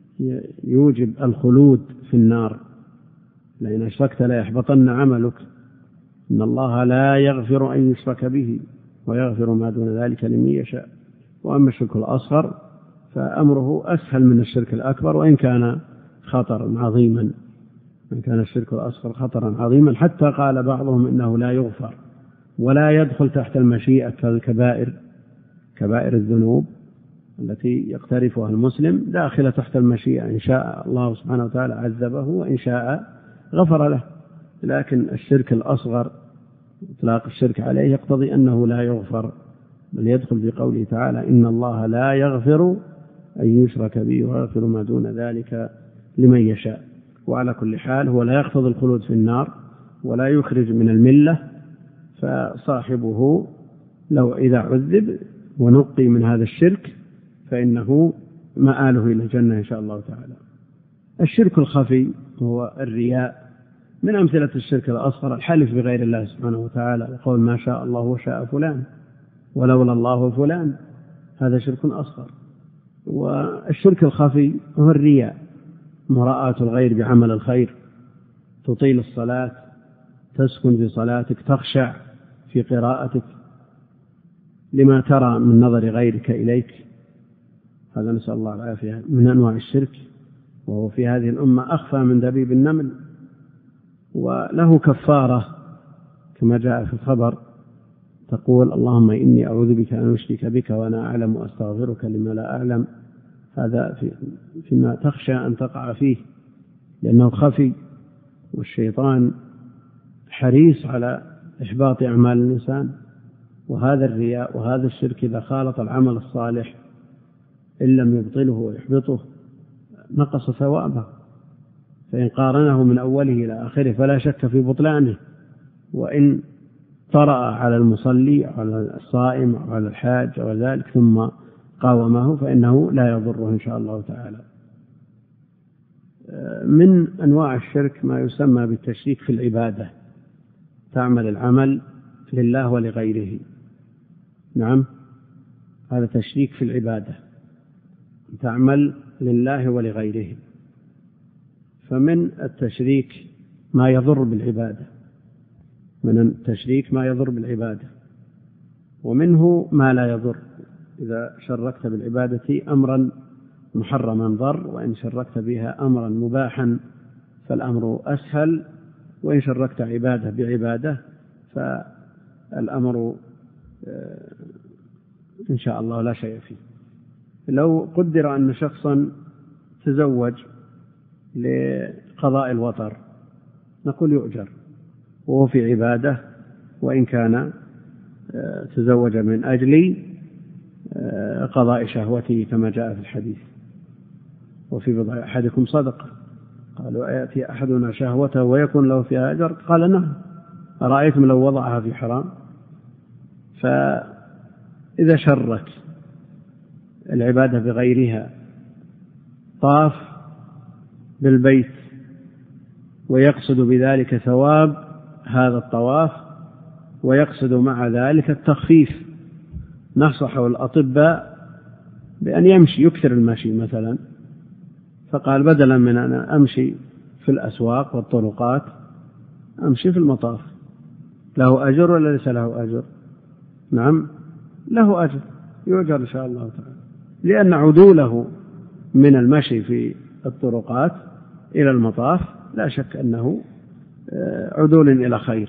يوجب الخلود في النار. لئن أشركت لا يحبطن عملك، إن الله لا يغفر أن يشرك به ويغفر ما دون ذلك لمن يشاء. وأما الشرك الأصغر فأمره أسهل من الشرك الأكبر، وإن كان خطرا عظيما، إن كان الشرك الأصغر خطرا عظيما حتى قال بعضهم إنه لا يغفر ولا يدخل تحت المشيئة كالكبائر، كبائر الذنوب التي يقترفها المسلم داخلة تحت المشيئة، إن شاء الله سبحانه وتعالى عذبه وإن شاء غفر له. لكن الشرك الأصغر إطلاق الشرك عليه يقتضي أنه لا يغفر، بل يدخل في قوله تعالى: إن الله لا يغفر أن يشرك به ويغفر ما دون ذلك لمن يشاء. وعلى كل حال هو لا يقتضي الخلود في النار ولا يخرج من الملة، فصاحبه لو إذا عذب ونقي من هذا الشرك فإنه مآله إلى الجنة إن شاء الله تعالى. الشرك الخفي هو الرياء. من أمثلة الشرك الأصغر الحلف بغير الله سبحانه وتعالى وقول ما شاء الله وشاء فلان ولولا الله فلان، هذا شرك أصغر. والشرك الخفي هو الرياء، مراءة الغير بعمل الخير، تطيل الصلاة، تسكن في صلاتك، تخشع في قراءتك لما ترى من نظر غيرك إليك، هذا نسأل الله العافية من أنواع الشرك، وهو في هذه الأمة أخفى من دبيب النمل، وله كفارة كما جاء في الخبر، تقول: اللهم إني أعوذ بك أن أشرك بك وأنا أعلم وأستغفرك لما لا أعلم. هذا في فيما تخشى أن تقع فيه، لأنه خفي، والشيطان حريص على إحباط أعمال الإنسان. وهذا الرياء وهذا الشرك إذا خالط العمل الصالح إن لم يبطله ويحبطه نقص ثوابه، فإن قارنه من أوله إلى آخره فلا شك في بطلانه. وإن طرأ على المصلي أو على الصائم أو على الحاج أو ذلك ثم قاومه فإنه لا يضره إن شاء الله تعالى. من أنواع الشرك ما يسمى بالتشريك في العبادة، تعمل العمل لله ولغيره. نعم، هذا تشريك في العبادة، تعمل لله ولغيره. فمن التشريك ما يضر بالعبادة، من التشريك ما يضر بالعبادة، ومنه ما لا يضر. إذا شركت بالعبادة أمرا محرما ضر، وإن شركت بها أمرا مباحا فالأمر أسهل، وإن شركت عبادة بعبادة فالأمر إن شاء الله لا شيء فيه. لو قدر أن شخصا تزوج لقضاء الوطر نقول يؤجر وهو في عبادة، وإن كان تزوج من أجل قضاء شهوته كما جاء في الحديث: وفي بضع أحدكم صدقة. قالوا: أيأتي أحدنا شهوته ويكون له فيها أجر؟ قال: نعم. أرأيتم لو وضعها في حرام؟ فإذا شرك العبادة بغيرها، طاف بالبيت ويقصد بذلك ثواب هذا الطواف ويقصد مع ذلك التخفيف، نصحوا الأطباء بأن يمشي يكثر المشي مثلا، فقال بدلا من أن أمشي في الأسواق والطرقات أمشي في المطاف، له أجر ولا ليس له أجر؟ نعم له أجر، يؤجر إن شاء الله تعالى، لأن عدوله من المشي في الطرقات إلى المطاف لا شك أنه عدول إلى خير.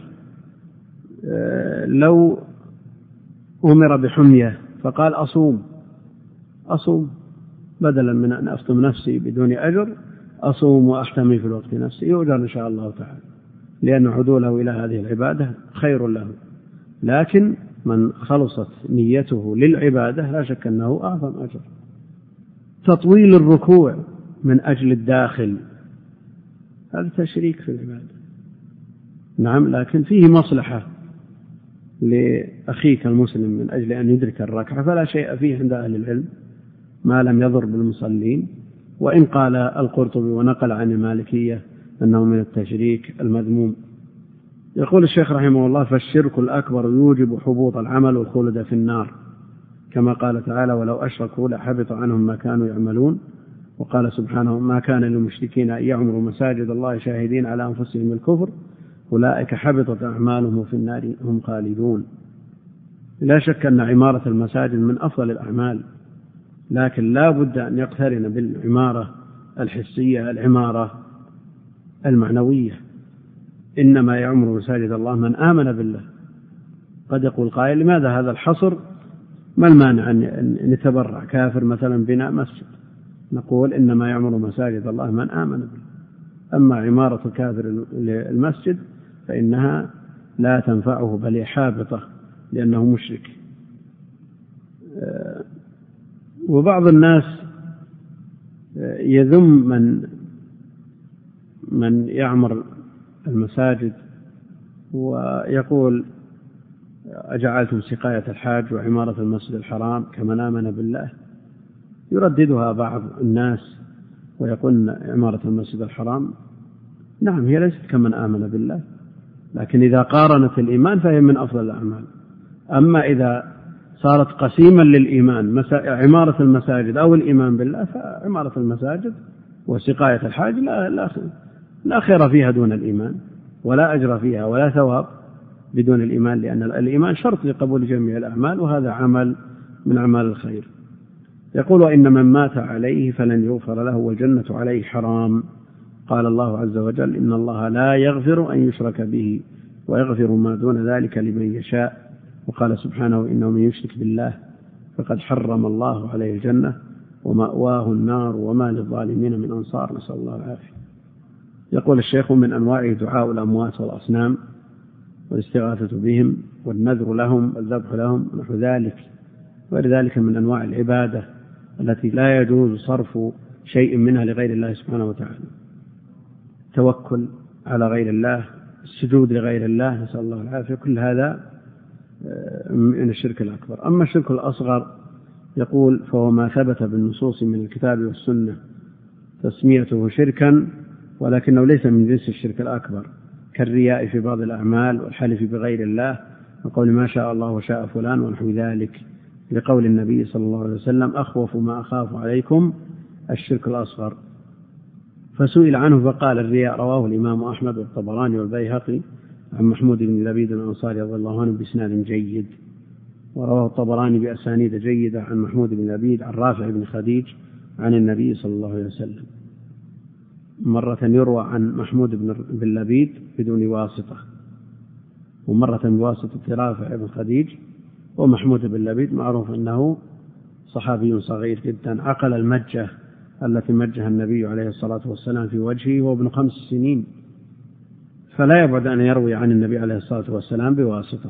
لو أمر بحمية فقال أصوم أصوم بدلا من أن أفطم نفسي بدون أجر أصوم وأحتمي في الوقت نفسي، يؤجر إن شاء الله تعالى، لأن عدوله إلى هذه العبادة خير له. لكن من خلصت نيته للعبادة لا شك أنه أعظم أجر. تطويل الركوع من أجل الداخل هذا تشريك في العبادة، نعم، لكن فيه مصلحة لأخيك المسلم من أجل أن يدرك الركعة فلا شيء فيه عند أهل العلم ما لم يضر بالمصلين. وإن قال القرطبي ونقل عن المالكية أنه من التشريك المذموم. يقول الشيخ رحمه الله: فالشرك الأكبر يوجب حبوط العمل والخلد في النار، كما قال تعالى: ولو أشركوا لحبط عنهم ما كانوا يعملون. وقال سبحانه: ما كان للمشركين أن يعمروا مساجد الله شاهدين على أنفسهم الكفر أولئك حبطت أعمالهم في النار هم خالدون. لا شك أن عمارة المساجد من أفضل الأعمال، لكن لا بد أن يقترن بالعمارة الحسية العمارة المعنوية. إنما يعمر مساجد الله من آمن بالله. قد يقول قائل: لماذا هذا الحصر؟ ما المانع أن نتبرع كافر مثلا بناء مسجد؟ نقول: إنما يعمر مساجد الله من آمن بالله. أما عمارة الكافر المسجد فإنها لا تنفعه بل حابطة لأنه مشرك. وبعض الناس يذم من من يعمر المساجد ويقول: أجعلتم سقاية الحاج وعمارة المسجد الحرام كمن آمن بالله؟ يرددها بعض الناس ويقول: عمارة المسجد الحرام نعم هي ليست كمن آمن بالله، لكن إذا قارنت الإيمان فهي من أفضل الأعمال. أما إذا صارت قسيما للإيمان عمارة المساجد أو الإيمان بالله فعمارة المساجد وسقاية الحاج لا, لا, لا خير فيها دون الإيمان، ولا أجر فيها ولا ثواب بدون الإيمان، لأن الإيمان شرط لقبول جميع الأعمال، وهذا عمل من أعمال الخير. يقول: وإن من مات عليه فلن يغفر له والجنة عليه حرام. قال الله عز وجل: إن الله لا يغفر أن يشرك به ويغفر ما دون ذلك لمن يشاء. وقال سبحانه: إنه من يشرك بالله فقد حرم الله عليه الجنة ومأواه النار وما للظالمين من أنصار، نسأل الله العافية. يقول الشيخ: من أنواعه دعاء الأموات والأصنام والاستغاثة بهم والنذر لهم والذبح لهم ونحو ذلك، ولذلك من أنواع العبادة التي لا يجوز صرف شيء منها لغير الله سبحانه وتعالى. التوكل على غير الله، السجود لغير الله، نسأل الله العافية، كل هذا من الشرك الأكبر. أما الشرك الأصغر يقول: فهو ما ثبت بالنصوص من الكتاب والسنة تسميته شركا، ولكنه ليس من جنس الشرك الأكبر، كالرياء في بعض الأعمال والحلف بغير الله وقول ما شاء الله وشاء فلان ونحو ذلك، لقول النبي صلى الله عليه وسلم: أخوف ما أخاف عليكم الشرك الأصغر. فسئل عنه فقال: الرياء. رواه الإمام أحمد والطبراني والبيهقي عن محمود بن لبيد الأنصاري رضي الله عنه بإسناد جيد، ورواه الطبراني بأسانيد جيدة عن محمود بن لبيد عن رافع بن خديج عن النبي صلى الله عليه وسلم. مرة يروى عن محمود بن لبيد بدون واسطة، ومرة بواسطة رافع بن خديج. ومحمود بن لبيد معروف أنه صحابي صغير جدا، عقل المجة التي مجها النبي عليه الصلاة والسلام في وجهه وهو ابن خمس سنين، فلا يبعد أن يروي عن النبي عليه الصلاة والسلام بواسطة.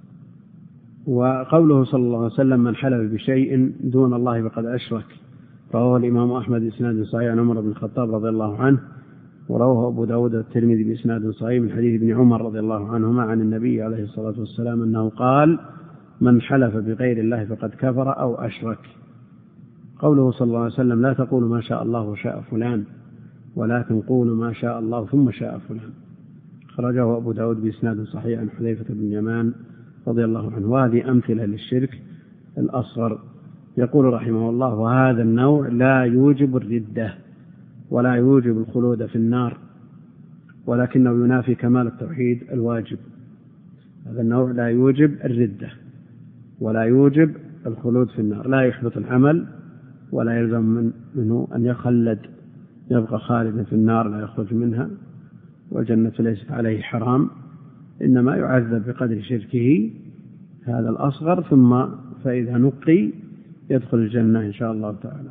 وقوله صلى الله عليه وسلم: من حلف بشيء دون الله فقد أشرك، رواه الإمام أحمد بإسناد صحيح عن عمر بن الخطاب رضي الله عنه، ورواه أبو داود والترمذي بإسناد صحيح من حديث ابن عمر رضي الله عنهما عن النبي عليه الصلاة والسلام أنه قال: من حلف بغير الله فقد كفر أو أشرك. قوله صلى الله عليه وسلم: لا تقولوا ما شاء الله وشاء فلان ولكن قولوا ما شاء الله ثم شاء فلان، خرجه أبو داود بإسناد صحيح عن حذيفة بن يمان رضي الله عنه. وهذه أمثلة للشرك الأصغر. يقول رحمه الله: وهذا النوع لا يوجب الردة ولا يوجب الخلود في النار، ولكنه ينافي كمال التوحيد الواجب. هذا النوع لا يوجب الردة ولا يوجب الخلود في النار، لا يحبط العمل ولا يلزم من منه أن يخلد، يبقى خالدا في النار لا يخرج منها، والجنة ليست عليه حرام، إنما يعذب بقدر شركه هذا الأصغر، ثم فإذا نقي يدخل الجنة إن شاء الله تعالى.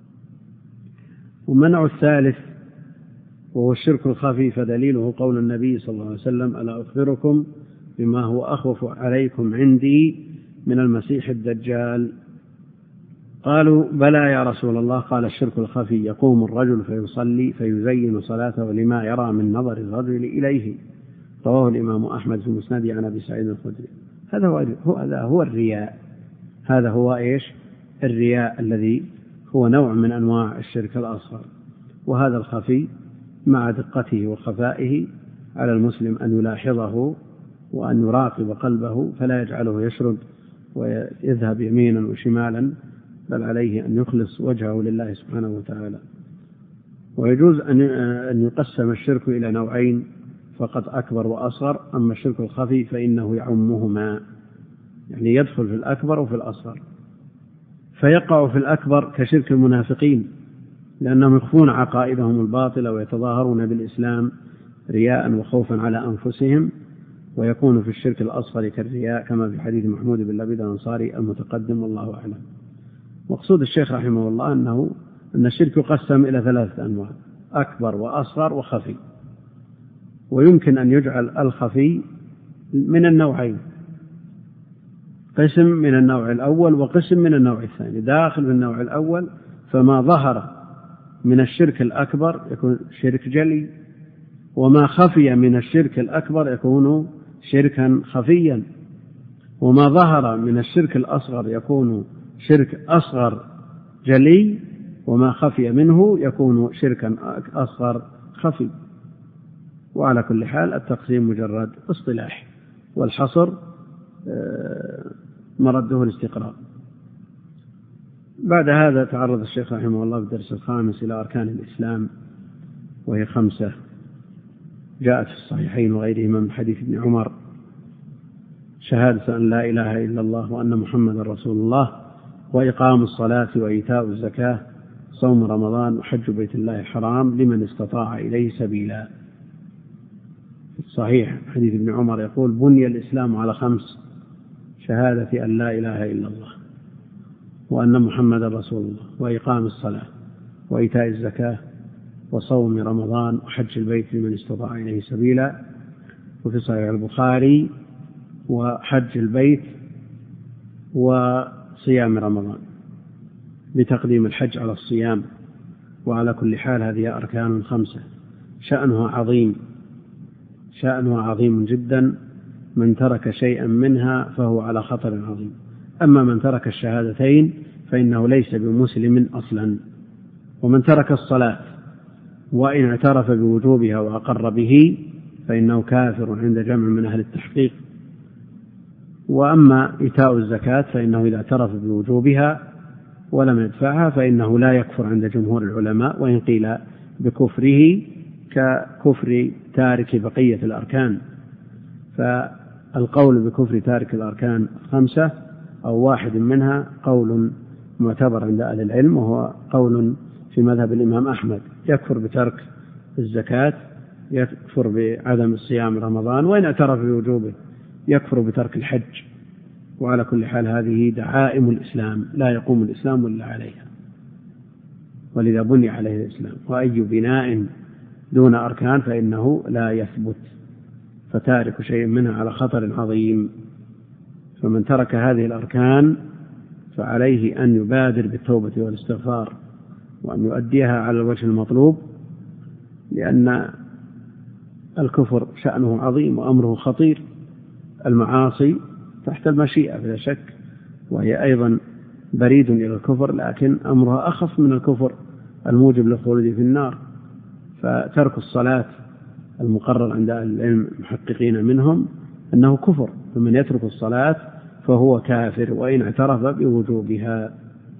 ومنع الثالث وهو الشرك الخفي، فدليله قول النبي صلى الله عليه وسلم: ألا أخبركم بما هو أخوف عليكم عندي من المسيح الدجال؟ قالوا: بلى يا رسول الله. قال: الشرك الخفي يقوم الرجل فيصلي فيزين صلاته لما يرى من نظر الرجل إليه. رواه الإمام أحمد في مسنده عن أبي سعيد الخدري. هذا هو هذا هو الرياء، هذا هو إيش؟ الرياء الذي هو نوع من أنواع الشرك الأصغر. وهذا الخفي مع دقته وخفائه على المسلم أن يلاحظه وأن يراقب قلبه، فلا يجعله يشرد ويذهب يمينا وشمالا، بل عليه أن يخلص وجهه لله سبحانه وتعالى. ويجوز أن يقسم الشرك إلى نوعين فقط: أكبر وأصغر. أما الشرك الخفي فإنه يعمهما، يعني يدخل في الأكبر وفي الأصغر. فيقع في الأكبر كشرك المنافقين، لأنهم يخفون عقائدهم الباطلة ويتظاهرون بالإسلام رياء وخوفا على أنفسهم، ويكون في الشرك الأصغر كالرياء، كما في حديث محمود بن لبيد الأنصاري المتقدم، والله أعلم. مقصود الشيخ رحمه الله أنه أن الشرك يقسم إلى ثلاثة أنواع: أكبر وأصغر وخفي. ويمكن أن يجعل الخفي من النوعين، قسم من النوع الأول وقسم من النوع الثاني. داخل في النوع الأول فما ظهر من الشرك الأكبر يكون شرك جلي، وما خفي من الشرك الأكبر يكون شركا خفيا، وما ظهر من الشرك الأصغر يكون شرك أصغر جلي، وما خفي منه يكون شركا أصغر خفي. وعلى كل حال التقسيم مجرد اصطلاح، والحصر مرده الاستقراء. بعد هذا تعرض الشيخ رحمه الله في الدرس الخامس إلى أركان الإسلام، وهي خمسة جاءت في الصحيحين وغيرهما من حديث ابن عمر: شهادة أن لا إله إلا الله وأن محمد رسول الله، وإقام الصلاة وإيتاء الزكاة، صوم رمضان، وحج بيت الله الحرام لمن استطاع إليه سبيلا. صحيح حديث ابن عمر يقول: بني الإسلام على خمس: شهادة أن لا إله إلا الله وأن محمد رسول الله، وإقام الصلاة وإيتاء الزكاة، وصوم رمضان، وحج البيت لمن استطاع إليه سبيلا. وفي صحيح البخاري: وحج البيت وصيام رمضان، بتقديم الحج على الصيام. وعلى كل حال هذه أركان خمسة شأنها عظيم، شأنها عظيم جدا. من ترك شيئا منها فهو على خطر عظيم. أما من ترك الشهادتين فإنه ليس بمسلم أصلا. ومن ترك الصلاة وإن اعترف بوجوبها وأقر به فإنه كافر عند جمع من أهل التحقيق. وأما إيتاء الزكاة فإنه إذا اعترف بوجوبها ولم يدفعها فإنه لا يكفر عند جمهور العلماء، وإن قيل بكفره ككفر تارك بقية الأركان. فالقول بكفر تارك الأركان الخمسة أو واحد منها قول معتبر عند أهل العلم، وهو قول في مذهب الإمام أحمد: يكفر بترك الزكاة، يكفر بعدم الصيام رمضان، وإن اعترف بوجوبه يكفر بترك الحج. وعلى كل حال هذه دعائم الإسلام، لا يقوم الإسلام إلا عليها، ولذا بني عليه الإسلام. وأي بناء دون أركان فإنه لا يثبت، فتارك شيء منها على خطر عظيم. فمن ترك هذه الأركان فعليه أن يبادر بالتوبة والاستغفار، وأن يؤديها على الوجه المطلوب، لأن الكفر شأنه عظيم وأمره خطير. المعاصي تحت المشيئة بلا شك، وهي أيضا بريد إلى الكفر، لكن أمرها أخف من الكفر الموجب للخلود في النار. فترك الصلاة المقرر عند العلم المحققين منهم أنه كفر، فمن يترك الصلاة فهو كافر وإن اعترف بوجوبها.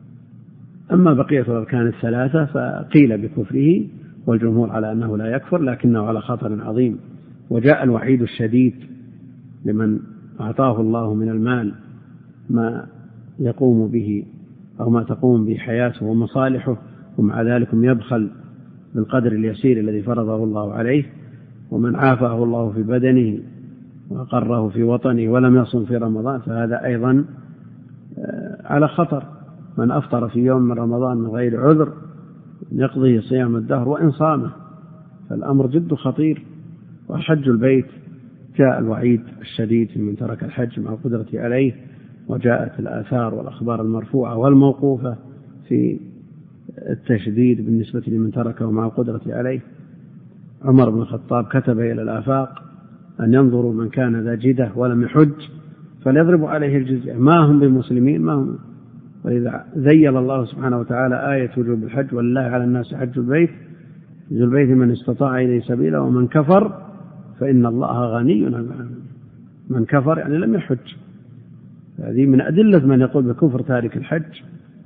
أما بقية الأركان الثلاثة فقيل بكفره، والجمهور على أنه لا يكفر لكنه على خطر عظيم. وجاء الوعيد الشديد لمن أعطاه الله من المال ما يقوم به أو ما تقوم به حياته ومصالحه، ومع ذلك يبخل بالقدر اليسير الذي فرضه الله عليه. ومن عافاه الله في بدنه وأقره في وطنه ولم يصم في رمضان فهذا أيضا على خطر. من أفطر في يوم من رمضان من غير عذر يقضي صيام الدهر وإن صامه، فالأمر جد خطير. وحج البيت جاء الوعيد الشديد في من ترك الحج مع القدرة عليه، وجاءت الآثار والأخبار المرفوعة والموقوفة في التشديد بالنسبة لمن تركه مع القدرة عليه. عمر بن الخطاب كتب إلى الآفاق أن ينظروا من كان ذا جدة ولم يحج فليضربوا عليه الجزية، ما هم بمسلمين ما هم. وإذا ذيل الله سبحانه وتعالى آية وجوب الحج ولله على الناس حج البيت حج البيت من استطاع إليه سبيلا ومن كفر فإن الله غني عن العالمين. من كفر يعني لم يحج. هذه من أدلة من يقول بكفر تارك الحج.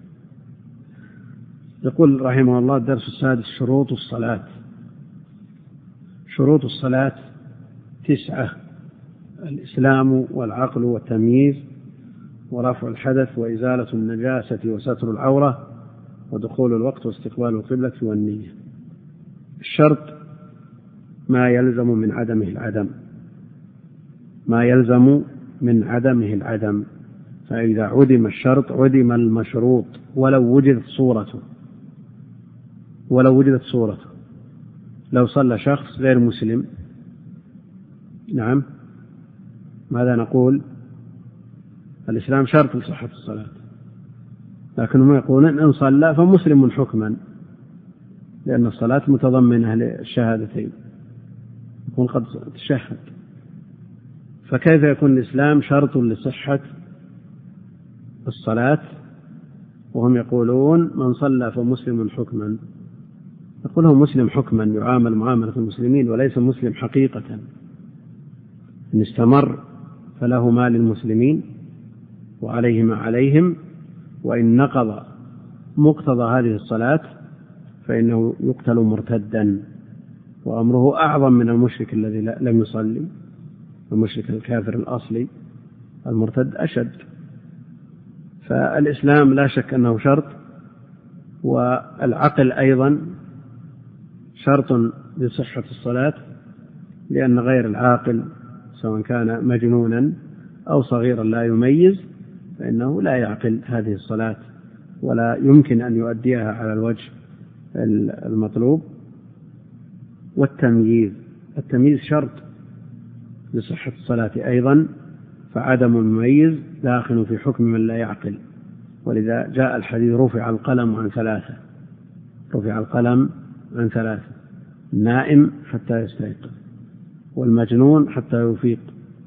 يقول رحمه الله الدرس السادس: شروط الصلاة. شروط الصلاة تسعة: الإسلام والعقل والتمييز ورفع الحدث وإزالة النجاسة وستر العورة ودخول الوقت واستقبال القبلة والنية. الشرط ما يلزم من عدمه العدم، ما يلزم من عدمه العدم، فإذا عدم الشرط عدم المشروط ولو وجدت صورته، ولو وجدت صورته. لو صلى شخص غير مسلم، نعم، ماذا نقول؟ الإسلام شرط لصحة الصلاة، لكنهم يقولون إن صلى فمسلم حكما، لأن الصلاة متضمنة للشهادتين، يكون قد تشهد. فكيف يكون الإسلام شرط لصحة الصلاة وهم يقولون من صلى فمسلم حكما؟ يقول هو مسلم حكما، يعامل معاملة المسلمين وليس مسلم حقيقة. إن استمر فله ما للمسلمين وعليه ما عليهم، وإن نقض مقتضى هذه الصلاة فإنه يقتل مرتدا، وأمره أعظم من المشرك الذي لم يصلي. المشرك الكافر الأصلي المرتد أشد. فالإسلام لا شك أنه شرط، والعقل أيضا شرط لصحة الصلاة، لأن غير العاقل سواء كان مجنونا أو صغيرا لا يميز فإنه لا يعقل هذه الصلاة ولا يمكن أن يؤديها على الوجه المطلوب. والتمييز، التمييز شرط لصحة الصلاة أيضا، فعدم المميز داخل في حكم من لا يعقل. ولذا جاء الحديث: رفع القلم عن ثلاثة، رفع القلم عن ثلاثة: النائم حتى يستيقظ، والمجنون حتى يفيق،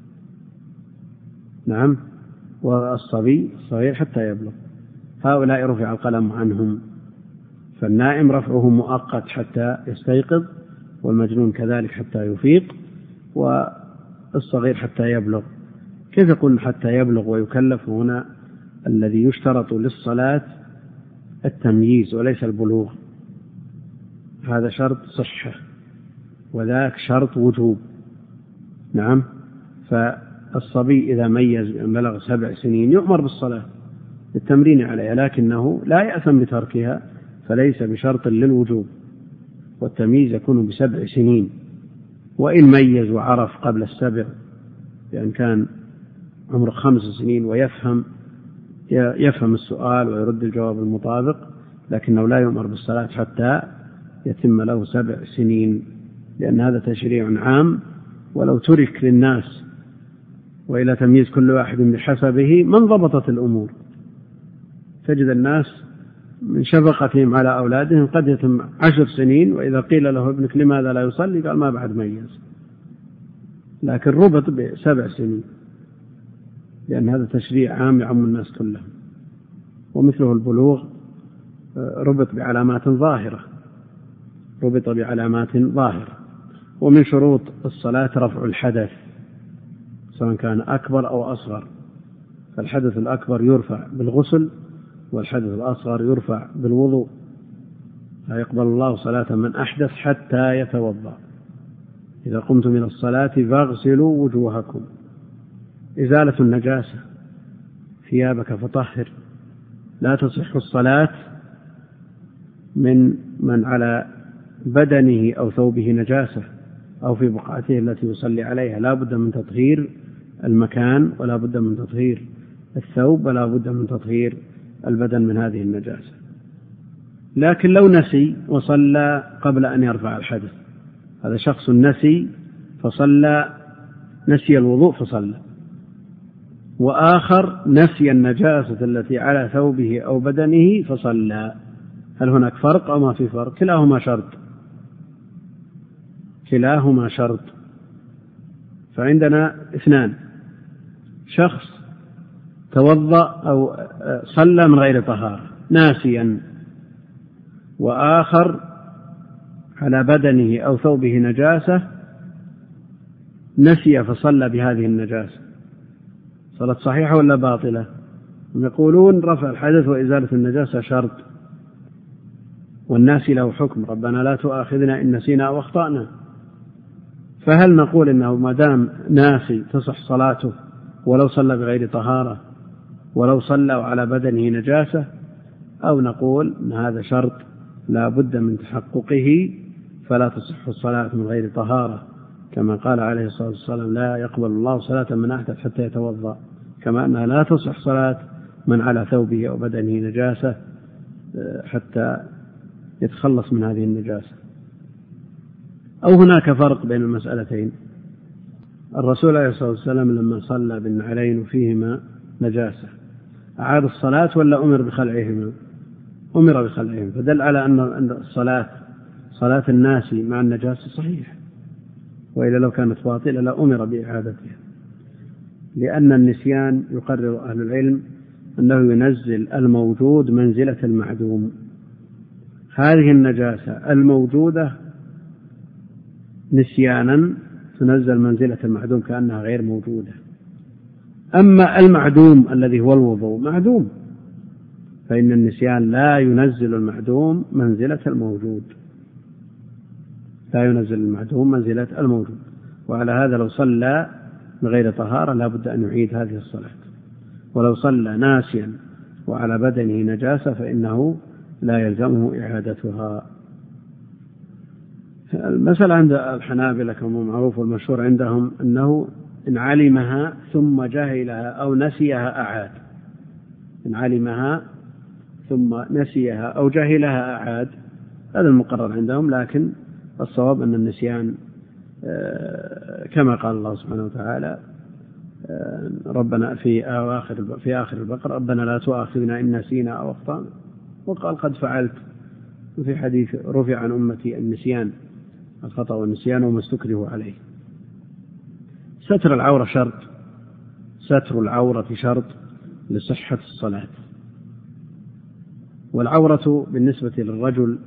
نعم، والصبي الصغير حتى يبلغ. هؤلاء رفع القلم عنهم، فالنائم رفعه مؤقت حتى يستيقظ، والمجنون كذلك حتى يفيق، والصغير حتى يبلغ. كيف يكون حتى يبلغ ويكلف؟ هنا الذي يشترط للصلاة التمييز وليس البلوغ، هذا شرط صحة وذاك شرط وجوب. نعم، فالصبي إذا ميز بلغ سبع سنين يؤمر بالصلاة للتمرين عليها، لكنه لا يأثم بتركها، فليس بشرط للوجوب. والتمييز يكون بسبع سنين، وإن ميز وعرف قبل السبع، لأن كان عمره خمس سنين ويفهم يفهم السؤال ويرد الجواب المطابق، لكنه لا يؤمر بالصلاة حتى يتم له سبع سنين، لأن هذا تشريع عام. ولو ترك للناس وإلى تمييز كل واحد بحسبه من ضبطت الأمور. تجد الناس من شفقتهم على أولادهم قد يتم عشر سنين، وإذا قيل له ابنك لماذا لا يصلي قال ما بعد ميز، لكن ربط بسبع سنين، لأن هذا تشريع عام يعم الناس كلهم. ومثله البلوغ ربط بعلامات ظاهرة، ربط بعلامات ظاهرة. ومن شروط الصلاة رفع الحدث سواء كان أكبر أو أصغر، فالحدث الأكبر يرفع بالغسل، والحدث الأصغر يرفع بالوضوء، لا يقبل الله صلاة من أحدث حتى يتوضأ. إذا قمتم من الصلاة فاغسلوا وجوهكم. إزالة النجاسة، ثيابك فطهر. لا تصح الصلاة من من على بدنه أو ثوبه نجاسة أو في بقعته التي يصلي عليها، لا بد من تطهير المكان ولا بد من تطهير الثوب ولا بد من تطهير البدن من هذه النجاسة. لكن لو نسي وصلى قبل أن يرفع الحدث، هذا شخص نسي فصلى، نسي الوضوء فصلى، وآخر نسي النجاسة التي على ثوبه أو بدنه فصلى، هل هناك فرق أو ما في فرق؟ كلاهما شرط، كلاهما شرط. فعندنا اثنان، شخص توضأ أو صلى من غير طهارة ناسيا، وآخر على بدنه أو ثوبه نجاسة نسي فصلى بهذه النجاسة، صلاة صحيحة ولا باطلة؟ يقولون رفع الحدث وإزالة النجاسة شرط، والناس له حكم، ربنا لا تؤاخذنا إن نسينا أو أخطأنا. فهل نقول إنه ما دام ناسي تصح صلاته ولو صلى بغير طهارة ولو صلى على بدنه نجاسة، أو نقول إن هذا شرط لا بد من تحققه فلا تصح الصلاة من غير طهارة، كما قال عليه الصلاة والسلام لا يقبل الله صلاة من أحدث حتى يتوضأ، كما أنها لا تصح صلاة من على ثوبه أو بدنه نجاسة حتى يتخلص من هذه النجاسة. أو هناك فرق بين المسألتين. الرسول عليه الصلاة والسلام لما صلى بالنعلين وفيهما نجاسة أعاد الصلاة ولا أمر بخلعهما؟ أمر بخلعهما، فدل على أن الصلاة صلاة الناس مع النجاسة صحيح، وإلا لو كانت باطلة لأمر بإعادتها، لأن النسيان يقرر أهل العلم أنه ينزل الموجود منزلة المعدوم. هذه النجاسة الموجودة نسيانا تنزل منزلة المعدوم كأنها غير موجودة. أما المعدوم الذي هو الوضوء معدوم، فإن النسيان لا ينزل المعدوم منزلة الموجود، لا ينزل المعدوم منزلة الموجود. وعلى هذا لو صلى بغير طهارة لا بد أن يعيد هذه الصلاة، ولو صلى ناسيا وعلى بدنه نجاسة فإنه لا يلزمه إعادتها. المسألة عند الحنابلة كما معروف والمشهور عندهم أنه إن علمها ثم جهلها أو نسيها أعاد، إن علمها ثم نسيها أو جهلها أعاد، هذا المقرر عندهم. لكن الصواب أن النسيان كما قال الله سبحانه وتعالى ربنا في آخر في آخر البقرة ربنا لا تؤاخذنا إن نسينا أو أخطأنا، وقال قد فعلت. وفي حديث رفع عن أمتي النسيان الخطأ والنسيان وما استكرهوا عليه. ستر العورة شرط، ستر العورة شرط لصحة الصلاة. والعورة بالنسبة للرجل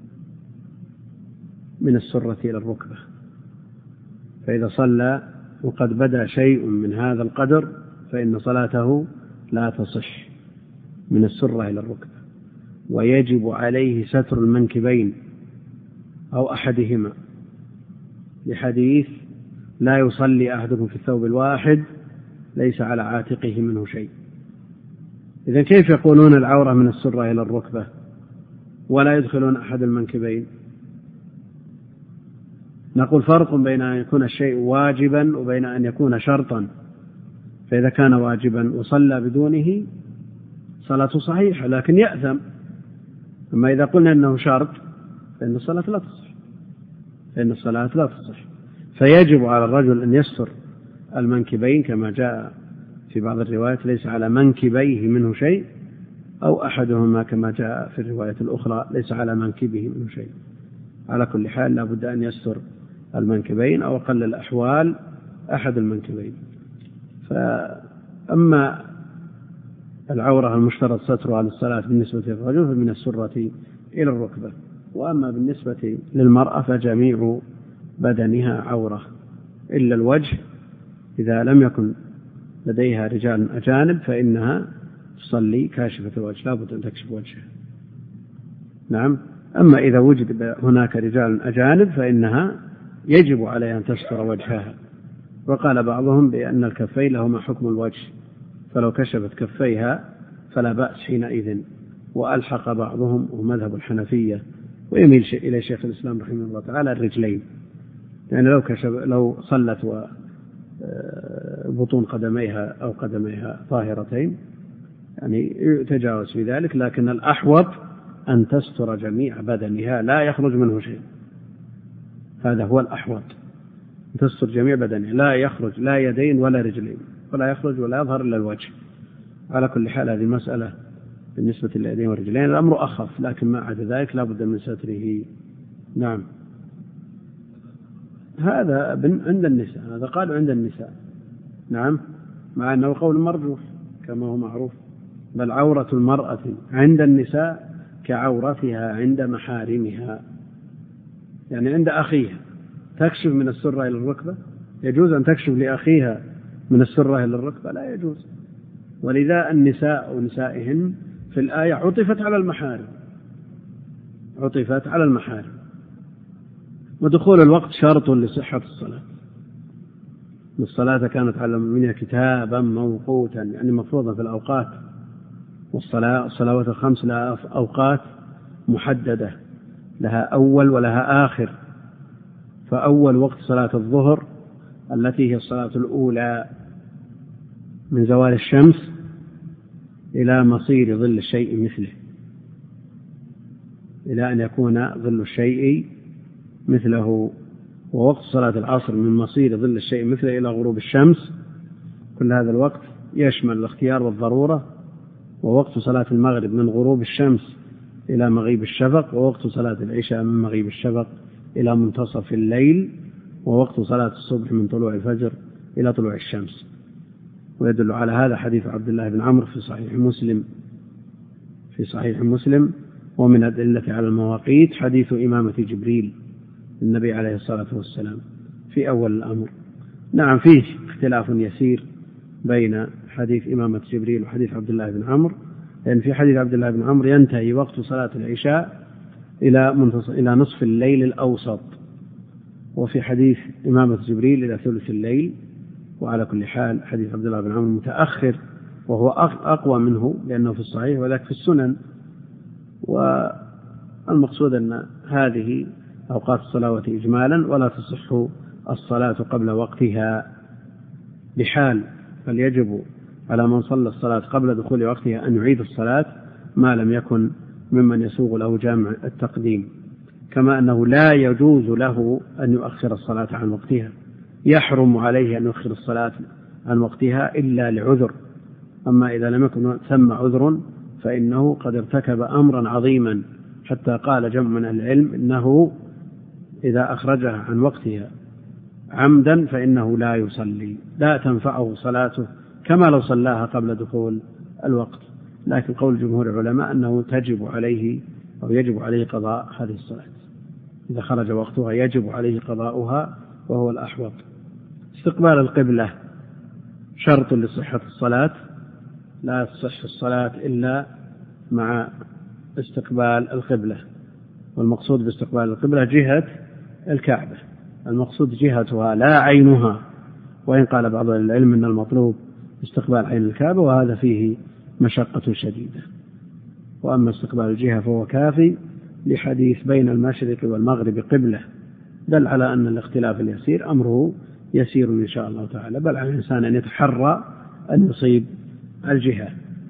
من السرة إلى الركبة، فإذا صلى وقد بدا شيء من هذا القدر فإن صلاته لا تصح من السرة إلى الركبة، ويجب عليه ستر المنكبين أو أحدهما، لحديث لا يصلي أحدكم في الثوب الواحد ليس على عاتقه منه شيء. إذن كيف يقولون العورة من السرة إلى الركبة ولا يدخلون أحد المنكبين؟ نقول فرق بين أن يكون الشيء واجبا وبين أن يكون شرطا. فإذا كان واجبا وصلى بدونه صلاته صحيحة لكن يأثم. أما إذا قلنا أنه شرط فإن الصلاة لا تصح، فإن الصلاة لا تصح. فيجب على الرجل أن يستر المنكبين كما جاء في بعض الروايات ليس على منكبيه منه شيء، أو أحدهما كما جاء في الرواية الأخرى ليس على منكبه منه شيء. على كل حال لا بد أن يستر المنكبين أو أقل الأحوال أحد المنكبين. فأما العورة المشترط سترها للصلاة بالنسبة للرجل فمن السرة إلى الركبة، وأما بالنسبة للمرأة فجميع بدنها عورة إلا الوجه، إذا لم يكن لديها رجال أجانب فإنها تصلي كاشفة الوجه، لا بد أن تكشف وجهها. نعم. أما إذا وجد هناك رجال أجانب فإنها يجب عليها أن تستر وجهها. وقال بعضهم بأن الكفين لهما حكم الوجه، فلو كشفت كفيها فلا بأس حينئذ. وألحق بعضهم ومذهب الحنفية ويميل إلى شيخ الإسلام رحمه الله تعالى الرجلين، يعني لو كشف لو صلت وبطون قدميها أو قدميها طاهرتين يعني يتجاوز في ذلك، لكن الأحوط أن تستر جميع بدنها لا يخرج منه شيء، هذا هو الأحوط، تستر جميع بدنها لا يخرج لا يدين ولا رجلين، ولا يخرج ولا يظهر إلا الوجه. على كل حال هذه مسألة بالنسبة لليدين والرجلين الأمر أخف، لكن ما عدا ذلك لا بد من ستره. نعم. هذا عند النساء، هذا قالوا عند النساء. نعم، مع أنه قول مرجوح كما هو معروف، بل عورة المرأة عند النساء كعورتها عند محارمها، يعني عند أخيها تكشف من السرة إلى الركبة، يجوز أن تكشف لأخيها من السرة إلى الركبة؟ لا يجوز. ولذا النساء ونسائهن في الآية عطفت على المحارم، عطفت على المحارم. ودخول الوقت شرط لصحة الصلاة، الصلاة كانت على المؤمنين كتابا موقوتا، يعني مفروضة في الأوقات، والصلاة الصلوات الخمس لها أوقات محددة، لها أول ولها آخر. فأول وقت صلاة الظهر التي هي الصلاة الأولى من زوال الشمس إلى مصير ظل الشيء مثله، إلى أن يكون ظل الشيء مثله. ووقت صلاة العصر من مصير ظل الشيء مثله إلى غروب الشمس، كل هذا الوقت يشمل الاختيار والضرورة. ووقت صلاة المغرب من غروب الشمس إلى مغيب الشفق، ووقت صلاة العشاء من مغيب الشفق إلى منتصف الليل، ووقت صلاة الصبح من طلوع الفجر إلى طلوع الشمس. ويدل على هذا حديث عبد الله بن عمرو في صحيح مسلم في صحيح مسلم ومن الأدلة على المواقيت حديث إمامة جبريل النبي عليه الصلاة والسلام في أول الأمر. نعم، فيه اختلاف يسير بين حديث إمامة جبريل وحديث عبد الله بن عمرو، لأن في حديث عبد الله بن عمرو ينتهي وقت صلاة العشاء إلى منتصف إلى نصف الليل الأوسط، وفي حديث إمامة جبريل إلى ثلث الليل. وعلى كل حال حديث عبد الله بن عمرو متأخر وهو أقوى منه لأنه في الصحيح وذاك في السنن. والمقصود أن هذه أوقات الصلوات إجمالا، ولا تصح الصلاة قبل وقتها بحال، بل يجب على من صلى الصلاة قبل دخول وقتها أن يعيد الصلاة ما لم يكن ممن يسوغ له جامع التقديم. كما أنه لا يجوز له أن يؤخر الصلاة عن وقتها، يحرم عليه أن يؤخر الصلاة عن وقتها إلا لعذر. أما إذا لم يكن ثم عذر فإنه قد ارتكب أمرا عظيما، حتى قال جمع من العلم إنه إذا أخرجها عن وقتها عمدا فإنه لا يصلي، لا تنفعه صلاته كما لو صلاها قبل دخول الوقت. لكن قول جمهور العلماء أنه تجب عليه أو يجب عليه قضاء هذه الصلاة، إذا خرج وقتها يجب عليه قضاؤها وهو الأحوط. استقبال القبلة شرط لصحة الصلاة، لا تصح الصلاة إلا مع استقبال القبلة. والمقصود باستقبال القبلة جهة الكعبة، المقصود جهتها لا عينها، وإن قال بعض العلم أن المطلوب استقبال عين الكعبة، وهذا فيه مشقة شديدة. وأما استقبال الجهة فهو كافي لحديث بين المشرق والمغرب قبلة، دل على أن الاختلاف اليسير أمره يسير إن شاء الله تعالى، بل على الإنسان أن يتحرى أن يصيب الجهة.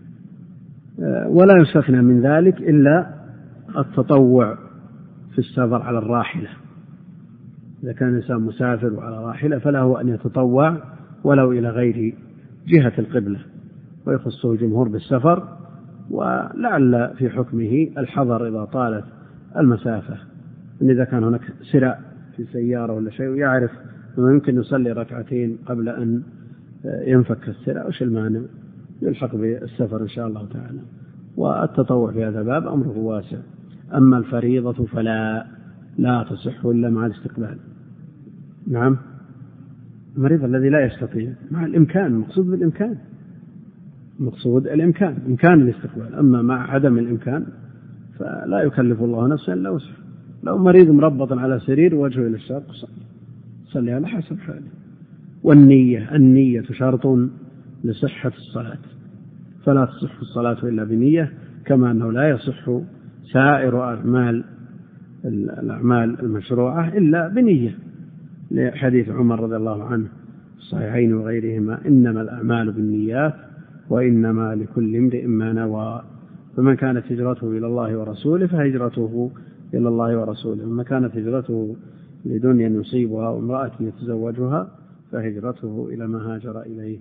ولا يستثنى من ذلك إلا التطوع في السفر على الراحلة، إذا كان الإنسان مسافر وعلى راحلة فله أن يتطوع ولو إلى غير جهة القبلة، ويخصه الجمهور بالسفر، ولعل في حكمه الحظر إذا طالت المسافة، إن إذا كان هناك سراء في سيارة ولا شيء ويعرف أنه يمكن يصلي ركعتين قبل أن ينفك السراء وش المانع، يلحق بالسفر إن شاء الله تعالى. والتطوع في هذا الباب أمره واسع. أما الفريضة فلا لا تصح إلا مع الاستقبال. نعم، المريض الذي لا يستطيع مع الإمكان، المقصود بالإمكان المقصود الإمكان، إمكان الاستقبال. أما مع عدم الإمكان فلا يكلف الله نفسا إلا وسعها. لو مريض مربط على سرير وجهه إلى الشرق صلي على حسب حاله. والنية، النية شرط لصحة الصلاة، فلا تصح الصلاة إلا بنية، كما أنه لا يصح سائر أعمال الأعمال المشروعة إلا بنية، لحديث عمر رضي الله عنه في الصحيحين وغيرهما: إنما الأعمال بالنيات وإنما لكل امرئ ما نوى. فمن كانت هجرته إلى الله ورسوله فهجرته إلى الله ورسوله، ومن كانت هجرته لدنيا يصيبها وامرأة يتزوجها فهجرته إلى ما هاجر إليه.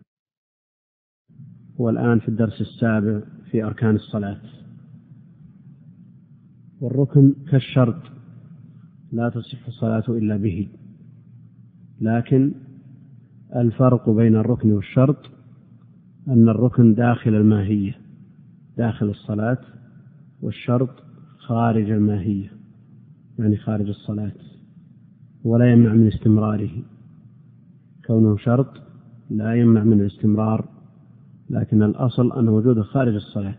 والآن في الدرس السابع في أركان الصلاة. والركن كالشرط لا تصح الصلاة إلا به، لكن الفرق بين الركن والشرط أن الركن داخل الماهية داخل الصلاة، والشرط خارج الماهية يعني خارج الصلاة، ولا يمنع من استمراره. كونه شرط لا يمنع من الاستمرار، لكن الأصل أن وجوده خارج الصلاة.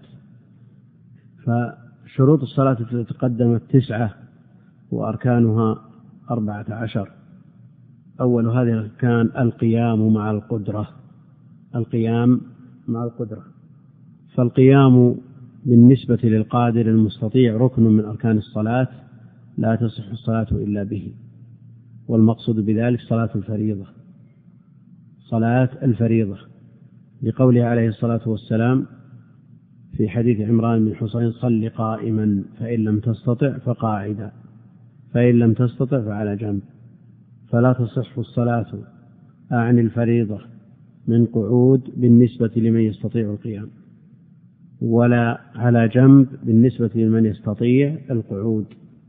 فشروط الصلاة تقدمت تسعة وأركانها أربعة عشر. أول هذه الأركان القيام مع القدرة. القيام مع القدرة فالقيام بالنسبة للقادر المستطيع ركن من أركان الصلاة لا تصح الصلاة إلا به. والمقصود بذلك صلاة الفريضة، صلاة الفريضة، لقوله عليه الصلاة والسلام في حديث عمران بن حسين: صل قائما فإن لم تستطع فقاعدا فإن لم تستطع فعلى جنب. فلا تصح الصلاة عن الفريضة من قعود بالنسبة لمن يستطيع القيام، ولا على جنب بالنسبة لمن يستطيع القعود.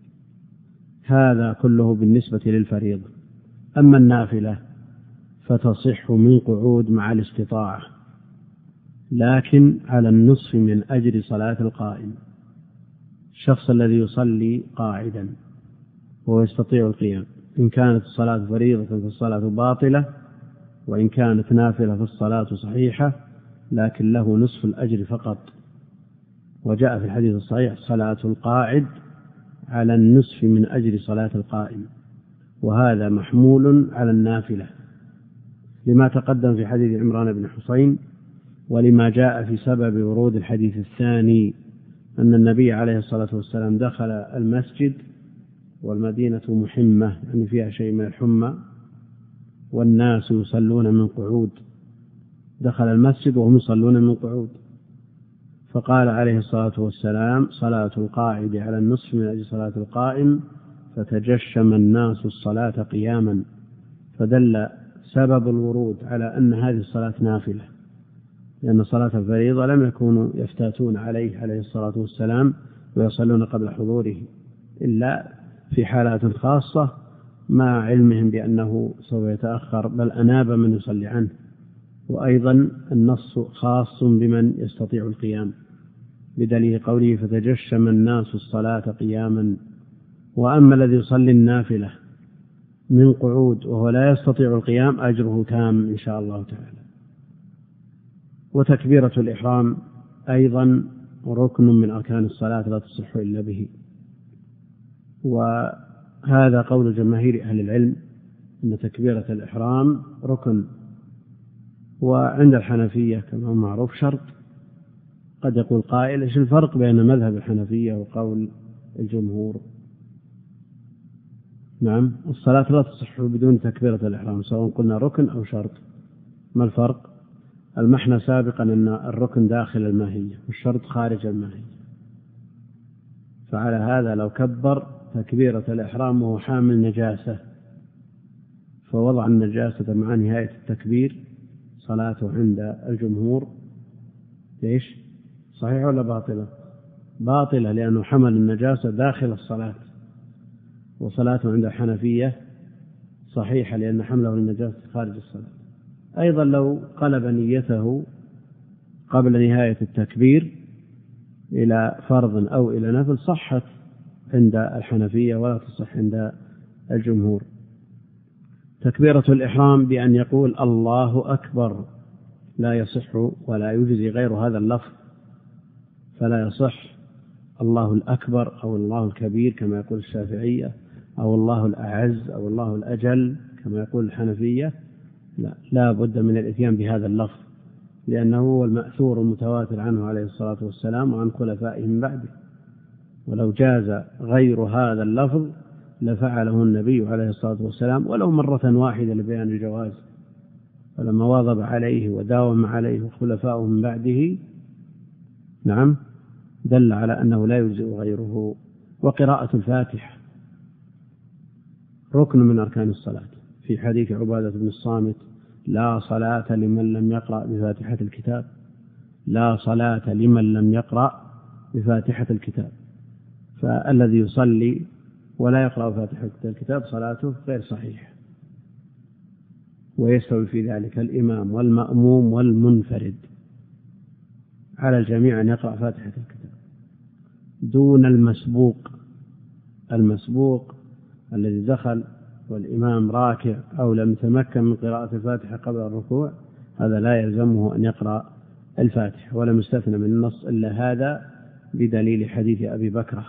هذا كله بالنسبة للفريضة. أما النافلة فتصح من قعود مع الاستطاعة، لكن على النصف من أجر صلاة القائم. الشخص الذي يصلي قاعدا وهو يستطيع القيام، إن كانت الصلاة فريضة فالصلاة باطلة، وإن كانت نافلة فالصلاة صحيحة، لكن له نصف الأجر فقط. وجاء في الحديث الصحيح: صلاة القاعد على النصف من أجر صلاة القائم. وهذا محمول على النافلة لما تقدم في حديث عمران بن حسين، ولما جاء في سبب ورود الحديث الثاني أن النبي عليه الصلاة والسلام دخل المسجد والمدينة محمة يعني فيها شيء من الحمى والناس يصلون من قعود. دخل المسجد وهم يصلون من قعود، فقال عليه الصلاة والسلام: صلاة القاعد على النصف من أجل صلاة القائم، فتجشم الناس الصلاة قياما. فدل سبب الورود على أن هذه الصلاة نافلة، لأن صلاة الفريضة لم يكونوا يفتاتون عليه عليه الصلاة والسلام ويصلون قبل حضوره إلا في حالات خاصة مع علمهم بأنه سوف يتأخر، بل أناب من يصلي عنه. وأيضا النص خاص بمن يستطيع القيام بدليل قوله: فتجشم الناس الصلاة قياما. وأما الذي يصلي النافلة من قعود وهو لا يستطيع القيام أجره تام إن شاء الله تعالى. وتكبيرة الإحرام أيضا ركن من أركان الصلاة لا تصح إلا به، وهذا قول جماهير أهل العلم أن تكبيرة الإحرام ركن. وعند الحنفية كما هو معروف شرط. قد يقول قائل: إيش الفرق بين مذهب الحنفية وقول الجمهور؟ نعم، الصلاة لا تصح بدون تكبيرة الإحرام سواء قلنا ركن أو شرط. ما الفرق؟ المحنى سابقا أن الركن داخل الماهية والشرط خارج الماهية. فعلى هذا لو كبر تكبيرة الإحرام وهو حامل نجاسة فوضع النجاسة مع نهاية التكبير، صلاته عند الجمهور ليش؟ صحيح ولا باطلة؟ باطلة، لأنه حمل النجاسة داخل الصلاة. وصلاته عند الحنفية صحيحة لأن حمله النجاسة خارج الصلاة. أيضا لو قلب نيته قبل نهاية التكبير إلى فرض أو إلى نفل صحت عند الحنفية ولا تصح عند الجمهور. تكبيرة الإحرام بأن يقول الله أكبر لا يصح ولا يجزي غير هذا اللفظ، فلا يصح الله الأكبر أو الله الكبير كما يقول الشافعية، أو الله الأعز أو الله الأجل كما يقول الحنفية. لا, لا بد من الإتيان بهذا اللفظ، لأنه هو المأثور المتواتر عنه عليه الصلاة والسلام وعن خلفائه من بعده. ولو جاز غير هذا اللفظ لفعله النبي عليه الصلاة والسلام ولو مرة واحدة لبيان الجواز، فلما واظب عليه وداوم عليه خلفائه من بعده نعم دل على أنه لا يجزئ غيره. وقراءة الفاتحة ركن من أركان الصلاة، في حديث عبادة بن الصامت: لا صلاة لمن لم يقرأ بفاتحة الكتاب، لا صلاة لمن لم يقرأ بفاتحة الكتاب. فالذي يصلي ولا يقرأ فاتحة الكتاب صلاته غير صحيحة، ويستوي في ذلك الإمام والمأموم والمنفرد، على الجميع أن يقرأ فاتحة الكتاب دون المسبوق. المسبوق الذي دخل والإمام راكع أو لم يتمكن من قراءة الفاتحة قبل الركوع، هذا لا يلزمه أن يقرأ الفاتحة، ولم يستثنى من النص إلا هذا بدليل حديث أبي بكرة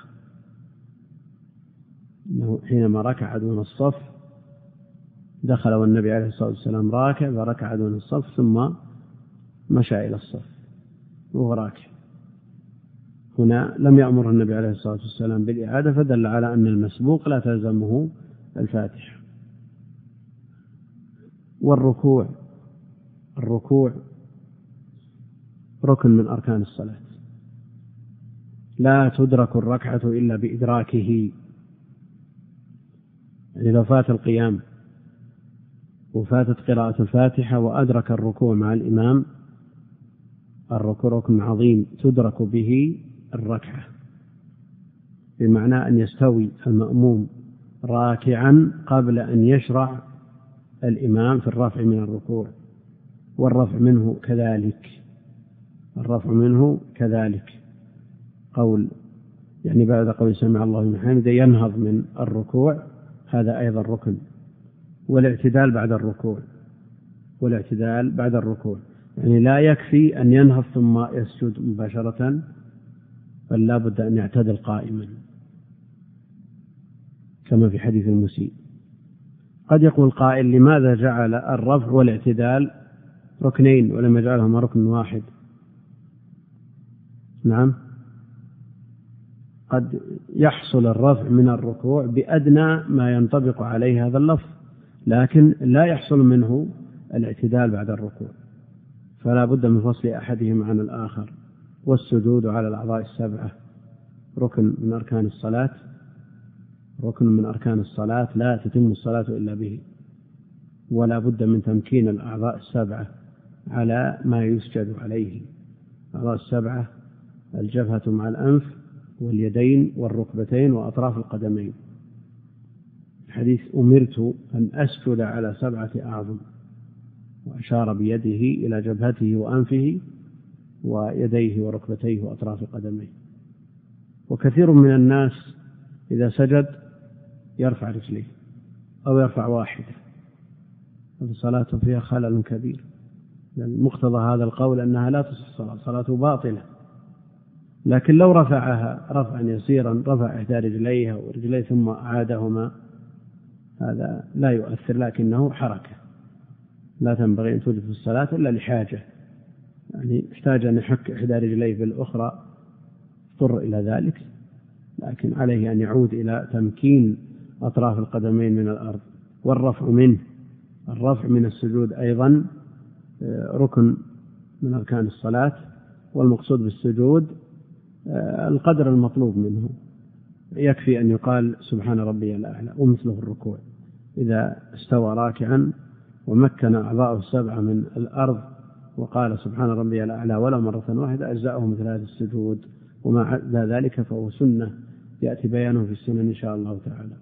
أنه حينما ركع دون الصف دخل والنبي عليه الصلاة والسلام راكع فركع دون الصف ثم مشى إلى الصف وهو راكع. هنا لم يأمر النبي عليه الصلاة والسلام بالإعادة، فدل على أن المسبوق لا تلزمه الفاتحة. والركوع الركوع ركن من أركان الصلاة، لا تدرك الركعة إلا بإدراكه. يعني لو فات القيام وفاتت قراءة الفاتحة وأدرك الركوع مع الإمام، الركوع ركن عظيم تدرك به الركعة، بمعنى أن يستوي المأموم راكعا قبل أن يشرع الإمام في الرفع من الركوع، والرفع منه كذلك الرفع منه كذلك قول يعني بعد قول سمع الله لمن حمده ينهض من الركوع، هذا أيضا ركن. والاعتدال بعد الركوع والاعتدال بعد الركوع يعني لا يكفي أن ينهض ثم يسجد مباشرة، بل لا بد أن يعتدل قائما كما في حديث المسيء. قد يقول قائل: لماذا جعل الرفع والاعتدال ركنين ولم يجعلهما ركن واحد؟ نعم، قد يحصل الرفع من الركوع بأدنى ما ينطبق عليه هذا اللفظ، لكن لا يحصل منه الاعتدال بعد الركوع، فلا بد من فصل أحدهما عن الآخر. والسجود على الأعضاء السبعة ركن من أركان الصلاة ركن من أركان الصلاة لا تتم الصلاة إلا به، ولا بد من تمكين الأعضاء السبعة على ما يسجد عليه. الأعضاء السبعة: الجبهة مع الأنف واليدين والركبتين وأطراف القدمين. الحديث: أمرت أن أسجد على سبعة أعظم، وأشار بيده إلى جبهته وأنفه ويديه وركبتيه وأطراف قدميه. وكثير من الناس إذا سجد يرفع رجليه أو يرفع واحدة، فصلاته فيها خلل كبير. مقتضى هذا القول أنها لا تصح الصلاة، صلاته باطلة. لكن لو رفعها رفعا يسيرا، رفع إحدى رجليها ورجليه ثم أعادهما، هذا لا يؤثر، لكنه حركة لا تنبغي أن توجد في الصلاة إلا لحاجة، يعني احتاج أن يحك إحدى رجليه بالأخرى اضطر إلى ذلك، لكن عليه أن يعود إلى تمكين أطراف القدمين من الأرض. والرفع منه الرفع من السجود أيضا ركن من أركان الصلاة، والمقصود بالسجود القدر المطلوب منه. يكفي أن يقال سبحان ربي الأعلى، ومثله الركوع إذا استوى راكعا ومكن أعضاءه السبعة من الأرض وقال سبحان ربي الأعلى ولو مرة واحدة أجزأه مثل هذا السجود، وما عدا ذلك فهو سنة يأتي بيانه في السنن إن شاء الله تعالى.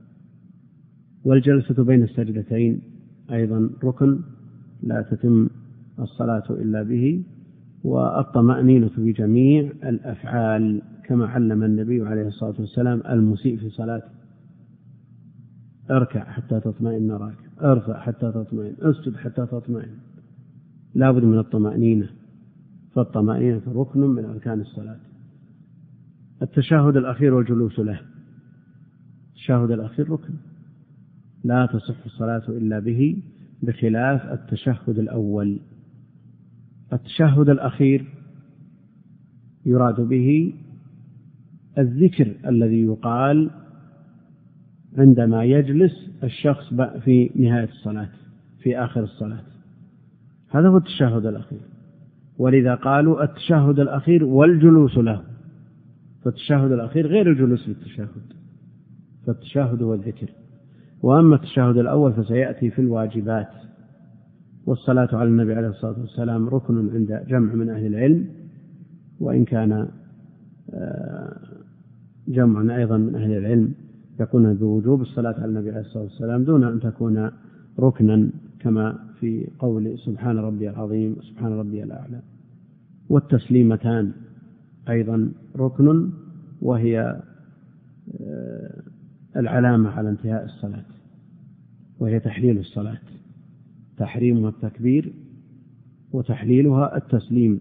والجلسة بين السجدتين أيضا ركن لا تتم الصلاة إلا به. والطمأنينة في جميع الأفعال كما علم النبي عليه الصلاة والسلام المسيء في صلاته: اركع حتى تطمئن راكع، ارفع حتى تطمئن، اسجد حتى تطمئن. لا بد من الطمأنينة، فالطمأنينة ركن من أركان الصلاة. التشهد الأخير والجلوس له، التشهد الأخير ركن لا تصح الصلاة إلا به، بخلاف التشهد الأول. التشهد الأخير يراد به الذكر الذي يقال عندما يجلس الشخص في نهاية الصلاة، في آخر الصلاة، هذا هو التشهد الأخير. ولذا قالوا التشهد الأخير والجلوس له، فالتشهد الأخير غير الجلوس للتشهد، فالتشهد هو الذكر. وأما التشهد الأول فسيأتي في الواجبات. والصلاة على النبي عليه الصلاة والسلام ركن عند جمع من أهل العلم، وإن كان جمع أيضا من أهل العلم يقولون بوجوب الصلاة على النبي عليه الصلاة والسلام دون أن تكون ركنا، كما في قول سبحان ربي العظيم وسبحان ربي الأعلى. والتسليمتان أيضا ركن، وهي العلامة على انتهاء الصلاة، وهي تحليل الصلاة، تحريمها التكبير وتحليلها التسليم.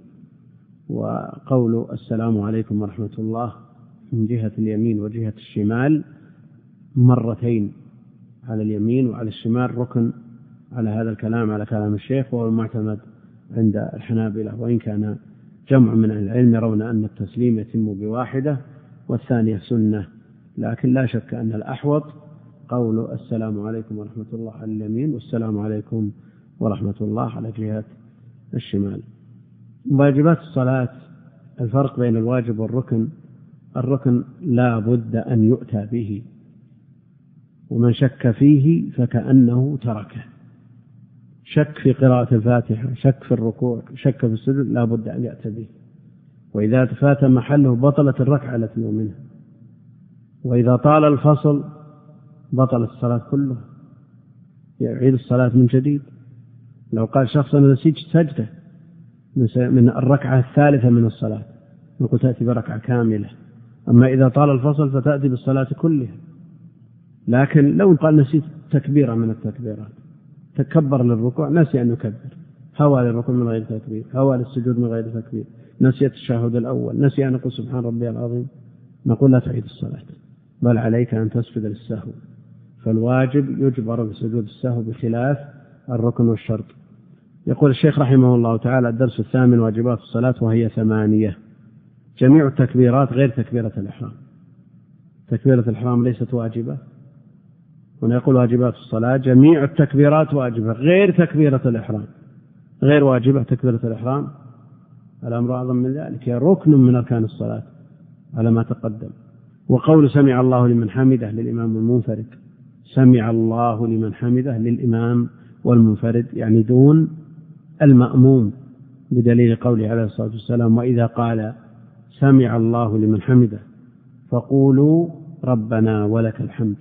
وقول السلام عليكم ورحمة الله من جهة اليمين وجهة الشمال مرتين، على اليمين وعلى الشمال ركن، على هذا الكلام على كلام الشيخ، وهو المعتمد عند الحنابلة، وإن كان جمع من العلم يرون أن التسليم يتم بواحدة والثانية سنة، لكن لا شك أن الأحوط قول السلام عليكم ورحمة الله على اليمين والسلام عليكم ورحمة الله على جهة الشمال. واجبات الصلاة، الفرق بين الواجب والركن: الركن لا بد أن يؤتى به، ومن شك فيه فكأنه تركه. شك في قراءة الفاتحة، شك في الركوع، شك في السجود، لا بد أن يأتي به، وإذا فات محله بطلت الركعة التي منها، وإذا طال الفصل بطل الصلاة كلها، يعيد الصلاة من جديد. لو قال شخص أنا نسيت سجدة من الركعة الثالثة من الصلاة، نقول تأتي بركعة كاملة. أما إذا طال الفصل فتأتي بالصلاة كلها. لكن لو قال نسيت تكبيرة من التكبيرات، تكبر للركوع نسي أن يكبر، هوى للركوع من غير تكبير، هوى للسجود من غير تكبير، نسي التشهد الأول، نسي أن يقول سبحان ربي العظيم، نقول لا تعيد الصلاة، بل عليك أن تسجد للسهو. فالواجب يجبر بسجود السهو بخلاف الركن والشرط. يقول الشيخ رحمه الله تعالى: الدرس الثامن: واجبات الصلاة، وهي ثمانية. جميع التكبيرات غير تكبيرة الإحرام. تكبيرة الإحرام ليست واجبة. هنا يقول واجبات الصلاة: جميع التكبيرات واجبة غير تكبيرة الإحرام. غير واجبة تكبيرة الإحرام، الأمر أعظم من ذلك، هي ركن من أركان الصلاة على ما تقدم. وقول سمع الله لمن حمده للإمام والمنفرد، سمع الله لمن حمده للإمام والمنفرد، يعني دون المأموم، بدليل قوله عليه الصلاة والسلام: وإذا قال سمع الله لمن حمده فقولوا ربنا ولك الحمد.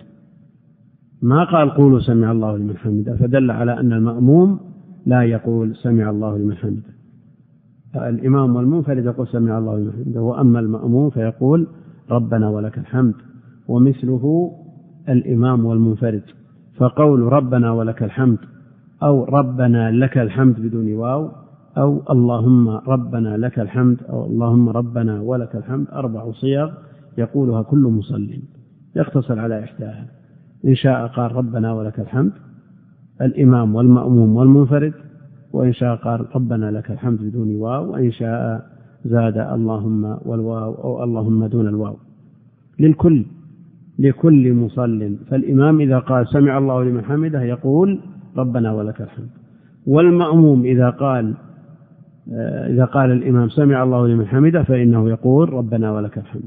ما قال قولوا سمع الله لمن حمده، فدل على أن المأموم لا يقول سمع الله لمن حمده. الإمام والمنفرد يقول سمع الله لمن حمده، وأما المأموم فيقول ربنا ولك الحمد. ومثله الإمام والمنفرد، فقول ربنا ولك الحمد أو ربنا لك الحمد بدون واو، أو اللهم ربنا لك الحمد، أو اللهم ربنا ولك الحمد، أربع صيغ يقولها كل مصلٍ، يقتصر على إحداها. إن شاء قال ربنا ولك الحمد الإمام والمأموم والمنفرد، وإن شاء قال ربنا لك الحمد بدون واو، وإن شاء زاد اللهم والواو أو اللهم دون الواو، للكل لكل مصل. فالإمام إذا قال سمع الله لمن حمده يقول ربنا ولك الحمد، والمأموم إذا قال إذا قال الإمام سمع الله لمن حمده فإنه يقول ربنا ولك الحمد،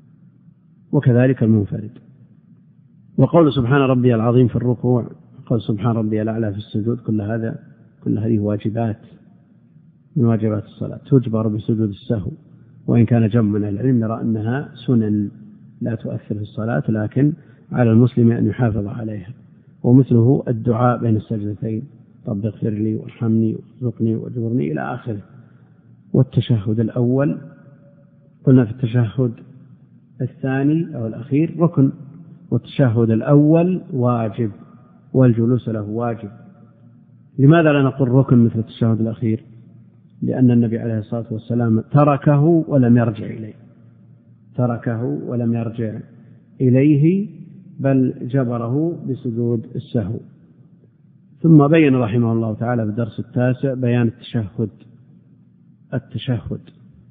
وكذلك المنفرد. وقول سبحان ربي العظيم في الركوع، قول سبحان ربي الأعلى في السجود، كل هذا كل هذه واجبات من واجبات الصلاة، تجبر بسجود السهو، وإن كان جمع من العلم يرى أنها سنن لا تؤثر في الصلاة، لكن على المسلم أن يحافظ عليها. ومثله الدعاء بين السجدتين: رب اغفر لي وارحمني وارزقني واجبرني إلى آخره. والتشهد الأول قلنا في التشهد الثاني أو الأخير ركن، والتشهد الأول واجب، والجلوس له واجب لماذا لا نقول ركن مثل التشهد الأخير؟ لأن النبي عليه الصلاة والسلام تركه ولم يرجع إليه، تركه ولم يرجع إليه بل جبره بسجود السهو. ثم بين رحمه الله تعالى في الدرس التاسع بيان التشهد. التشهد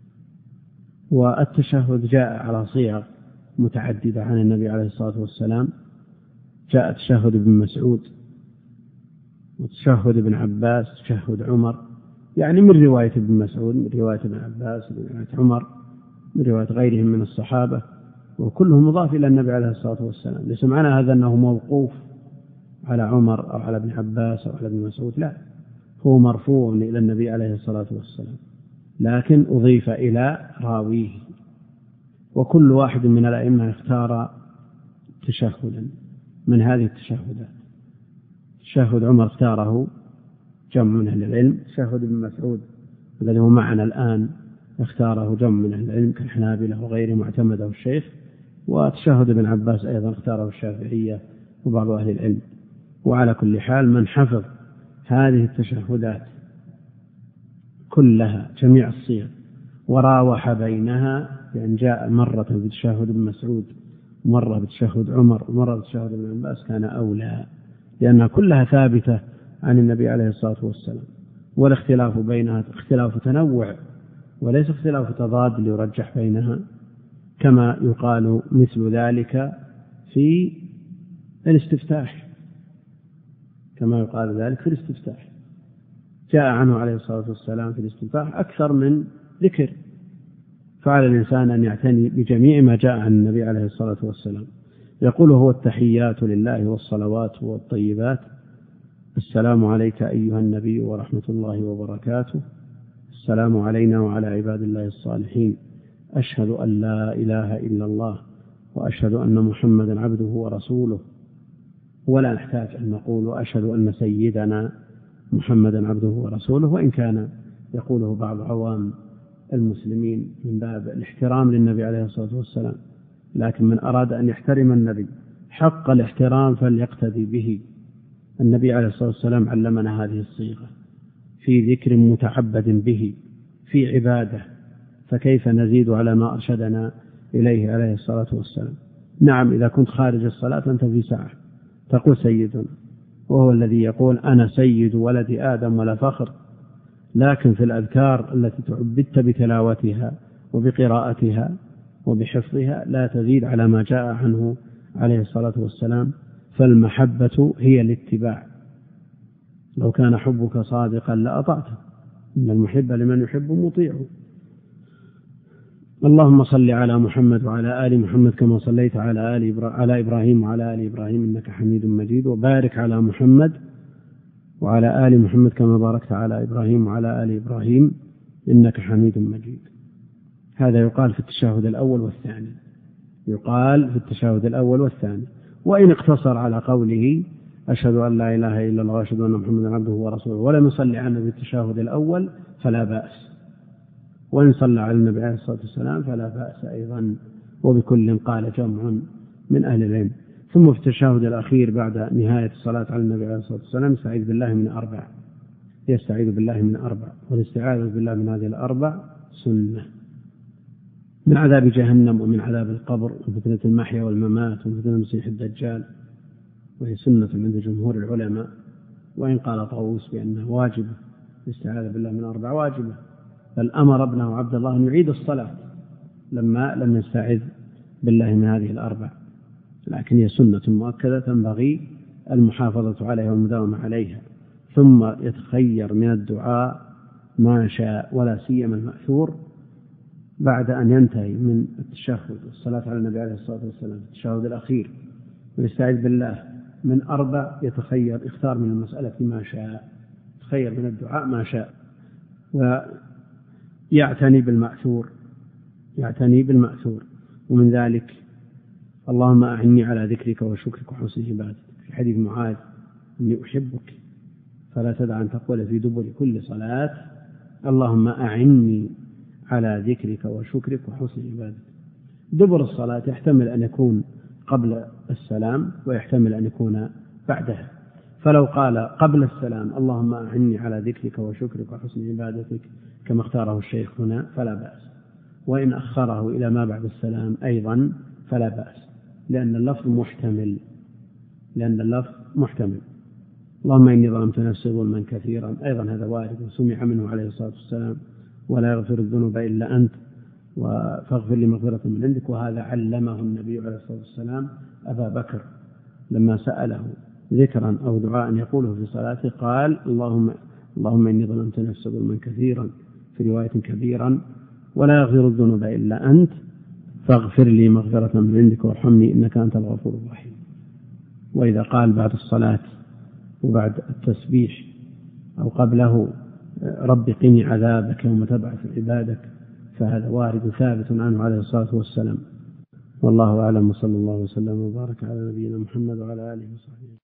والتشهد جاء على صيغ متعددة عن النبي عليه الصلاة والسلام. جاء تشهد ابن مسعود وتشهد ابن عباس، تشهد عمر، يعني من رواية ابن مسعود، من رواية ابن عباس، من رواية عمر، من رواية غيرهم من الصحابة، وكلهم مضاف إلى النبي عليه الصلاة والسلام. ليس معنى هذا أنه موقوف على عمر أو على ابن عباس أو على ابن مسعود، لا، هو مرفوع إلى النبي عليه الصلاة والسلام، لكن أضيف إلى راويه. وكل واحد من الأئمة اختار تشهدا من هذه التشهدات. تشهد عمر اختاره جمع من أهل العلم، تشهد ابن مسعود الذي هو معنا الآن اختاره جمع من أهل العلم كالحنابلة وغيرهم واعتمده الشيخ، وتشهد ابن عباس أيضا اختاره الشافعية وبعض أهل العلم. وعلى كل حال من حفظ هذه التشهدات كلها جميع الصيغ وراوح بينها، لأن جاء مرة بتشهد ابن مسعود مرة بتشهد عمر ومرة بتشهد ابن عباس كان أولى، لأنها كلها ثابتة عن النبي عليه الصلاة والسلام. والاختلاف بينها اختلاف تنوع وليس اختلاف تضاد ليرجح بينها، كما يقال مثل ذلك في الاستفتاح، كما يقال ذلك في الاستفتاح. جاء عنه عليه الصلاة والسلام في الاستفتاح أكثر من ذكر، فعلى الإنسان أن يعتني بجميع ما جاء عن النبي عليه الصلاة والسلام. يقول هو التحيات لله والصلوات والطيبات، السلام عليك أيها النبي ورحمة الله وبركاته، السلام علينا وعلى عباد الله الصالحين، أشهد أن لا إله إلا الله وأشهد أن محمدا عبده ورسوله. ولا نحتاج أن نقول أشهد أن سيدنا محمدا عبده ورسوله، وإن كان يقوله بعض عوام المسلمين من باب الاحترام للنبي عليه الصلاة والسلام، لكن من أراد أن يحترم النبي حق الاحترام فليقتدي به. النبي عليه الصلاة والسلام علمنا هذه الصيغة في ذكر متعبد به في عبادة، فكيف نزيد على ما أرشدنا إليه عليه الصلاة والسلام؟ نعم، إذا كنت خارج الصلاة أنت في ساعة تقول سيدنا، وهو الذي يقول أنا سيد ولد آدم ولا فخر، لكن في الأذكار التي تعبدت بتلاوتها وبقراءتها وبحفظها لا تزيد على ما جاء عنه عليه الصلاة والسلام. فالمحبة هي الاتباع، لو كان حبك صادقا لأطعته، إن المحب لمن يحب مطيعه. اللهم صل على محمد وعلى آل محمد كما صليت على آل إبرا... على إبراهيم وعلى آل إبراهيم إنك حميد مجيد، وبارك على محمد وعلى آل محمد كما باركت على إبراهيم وعلى آل إبراهيم إنك حميد مجيد. هذا يقال في التشهد الأول والثاني، يقال في التشهد الأول والثاني. وإن اقتصر على قوله أشهد أن لا إله إلا الله وأشهد أن محمدا عبده ورسوله ولم يصلي على النبي في التشهد الأول فلا بأس، وإن صلى على النبي عليه الصلاة والسلام فلا بأس أيضا، وبكل قال جمع من أهل العلم. ثم في التشهد الأخير بعد نهاية الصلاة على النبي عليه الصلاة والسلام يستعيذ بالله من أربع، يستعيذ بالله من أربع، والاستعاذة بالله من هذه الأربع سنة: من عذاب جهنم ومن عذاب القبر وفتنة المحيا والممات وفتنة المسيح الدجال، وهي سنة عند جمهور العلماء. وإن قال طاووس بأنها واجبة، الاستعاذة بالله من أربع واجبة، بل أمر ابنه عبد الله أن يعيد الصلاة لما لم يستعذ بالله من هذه الأربع، لكن هي سنة مؤكدة تنبغي المحافظة عليها والمداومة عليها. ثم يتخير من الدعاء ما شاء، ولا سيما المأثور بعد أن ينتهي من التشهد والصلاة على النبي عليه الصلاة والسلام في التشهد الأخير ويستعيذ بالله من أربع، يتخير اختار من المسألة ما شاء، يتخير من الدعاء ما شاء، ويعتني بالمأثور، يعتني بالمأثور. ومن ذلك اللهم أعني على ذكرك وشكرك وحسن عبادتك، في حديث معاذ إني أحبك فلا تدع أن تقول في دبر كل صلاة اللهم أعني على ذكرك وشكرك وحسن عبادتك. دبر الصلاة يحتمل أن يكون قبل السلام ويحتمل أن يكون بعدها، فلو قال قبل السلام اللهم أعني على ذكرك وشكرك وحسن عبادتك كما اختاره الشيخ هنا فلا بأس، وإن أخره إلى ما بعد السلام أيضا فلا بأس، لأن اللفظ محتمل لأن اللفظ محتمل اللهم إني ظلمت نفسي ظلما كثيرا أيضا هذا وارد وسمع منه عليه الصلاة والسلام ولا يغفر الذنوب إلا أنت فاغفر لي مغفرة من عندك، وهذا علمه النبي عليه الصلاة والسلام أبا بكر لما سأله ذكرا أو دعاء يقوله في صلاته قال اللهم, اللهم إني ظلمت نفسي ظلما كثيرا في رواية كبيرا ولا يغفر الذنوب إلا أنت فاغفر لي مغفرة من عندك وارحمني إنك أنت الغفور الرحيم. وإذا قال بعد الصلاة وبعد التسبيح أو قبله رب قني عذابك يوم تبعث عبادك فهذا وارد ثابت عنه عليه الصلاة والسلام. والله أعلم، وصلى الله وسلم وبارك على نبينا محمد وعلى آله وصحبه.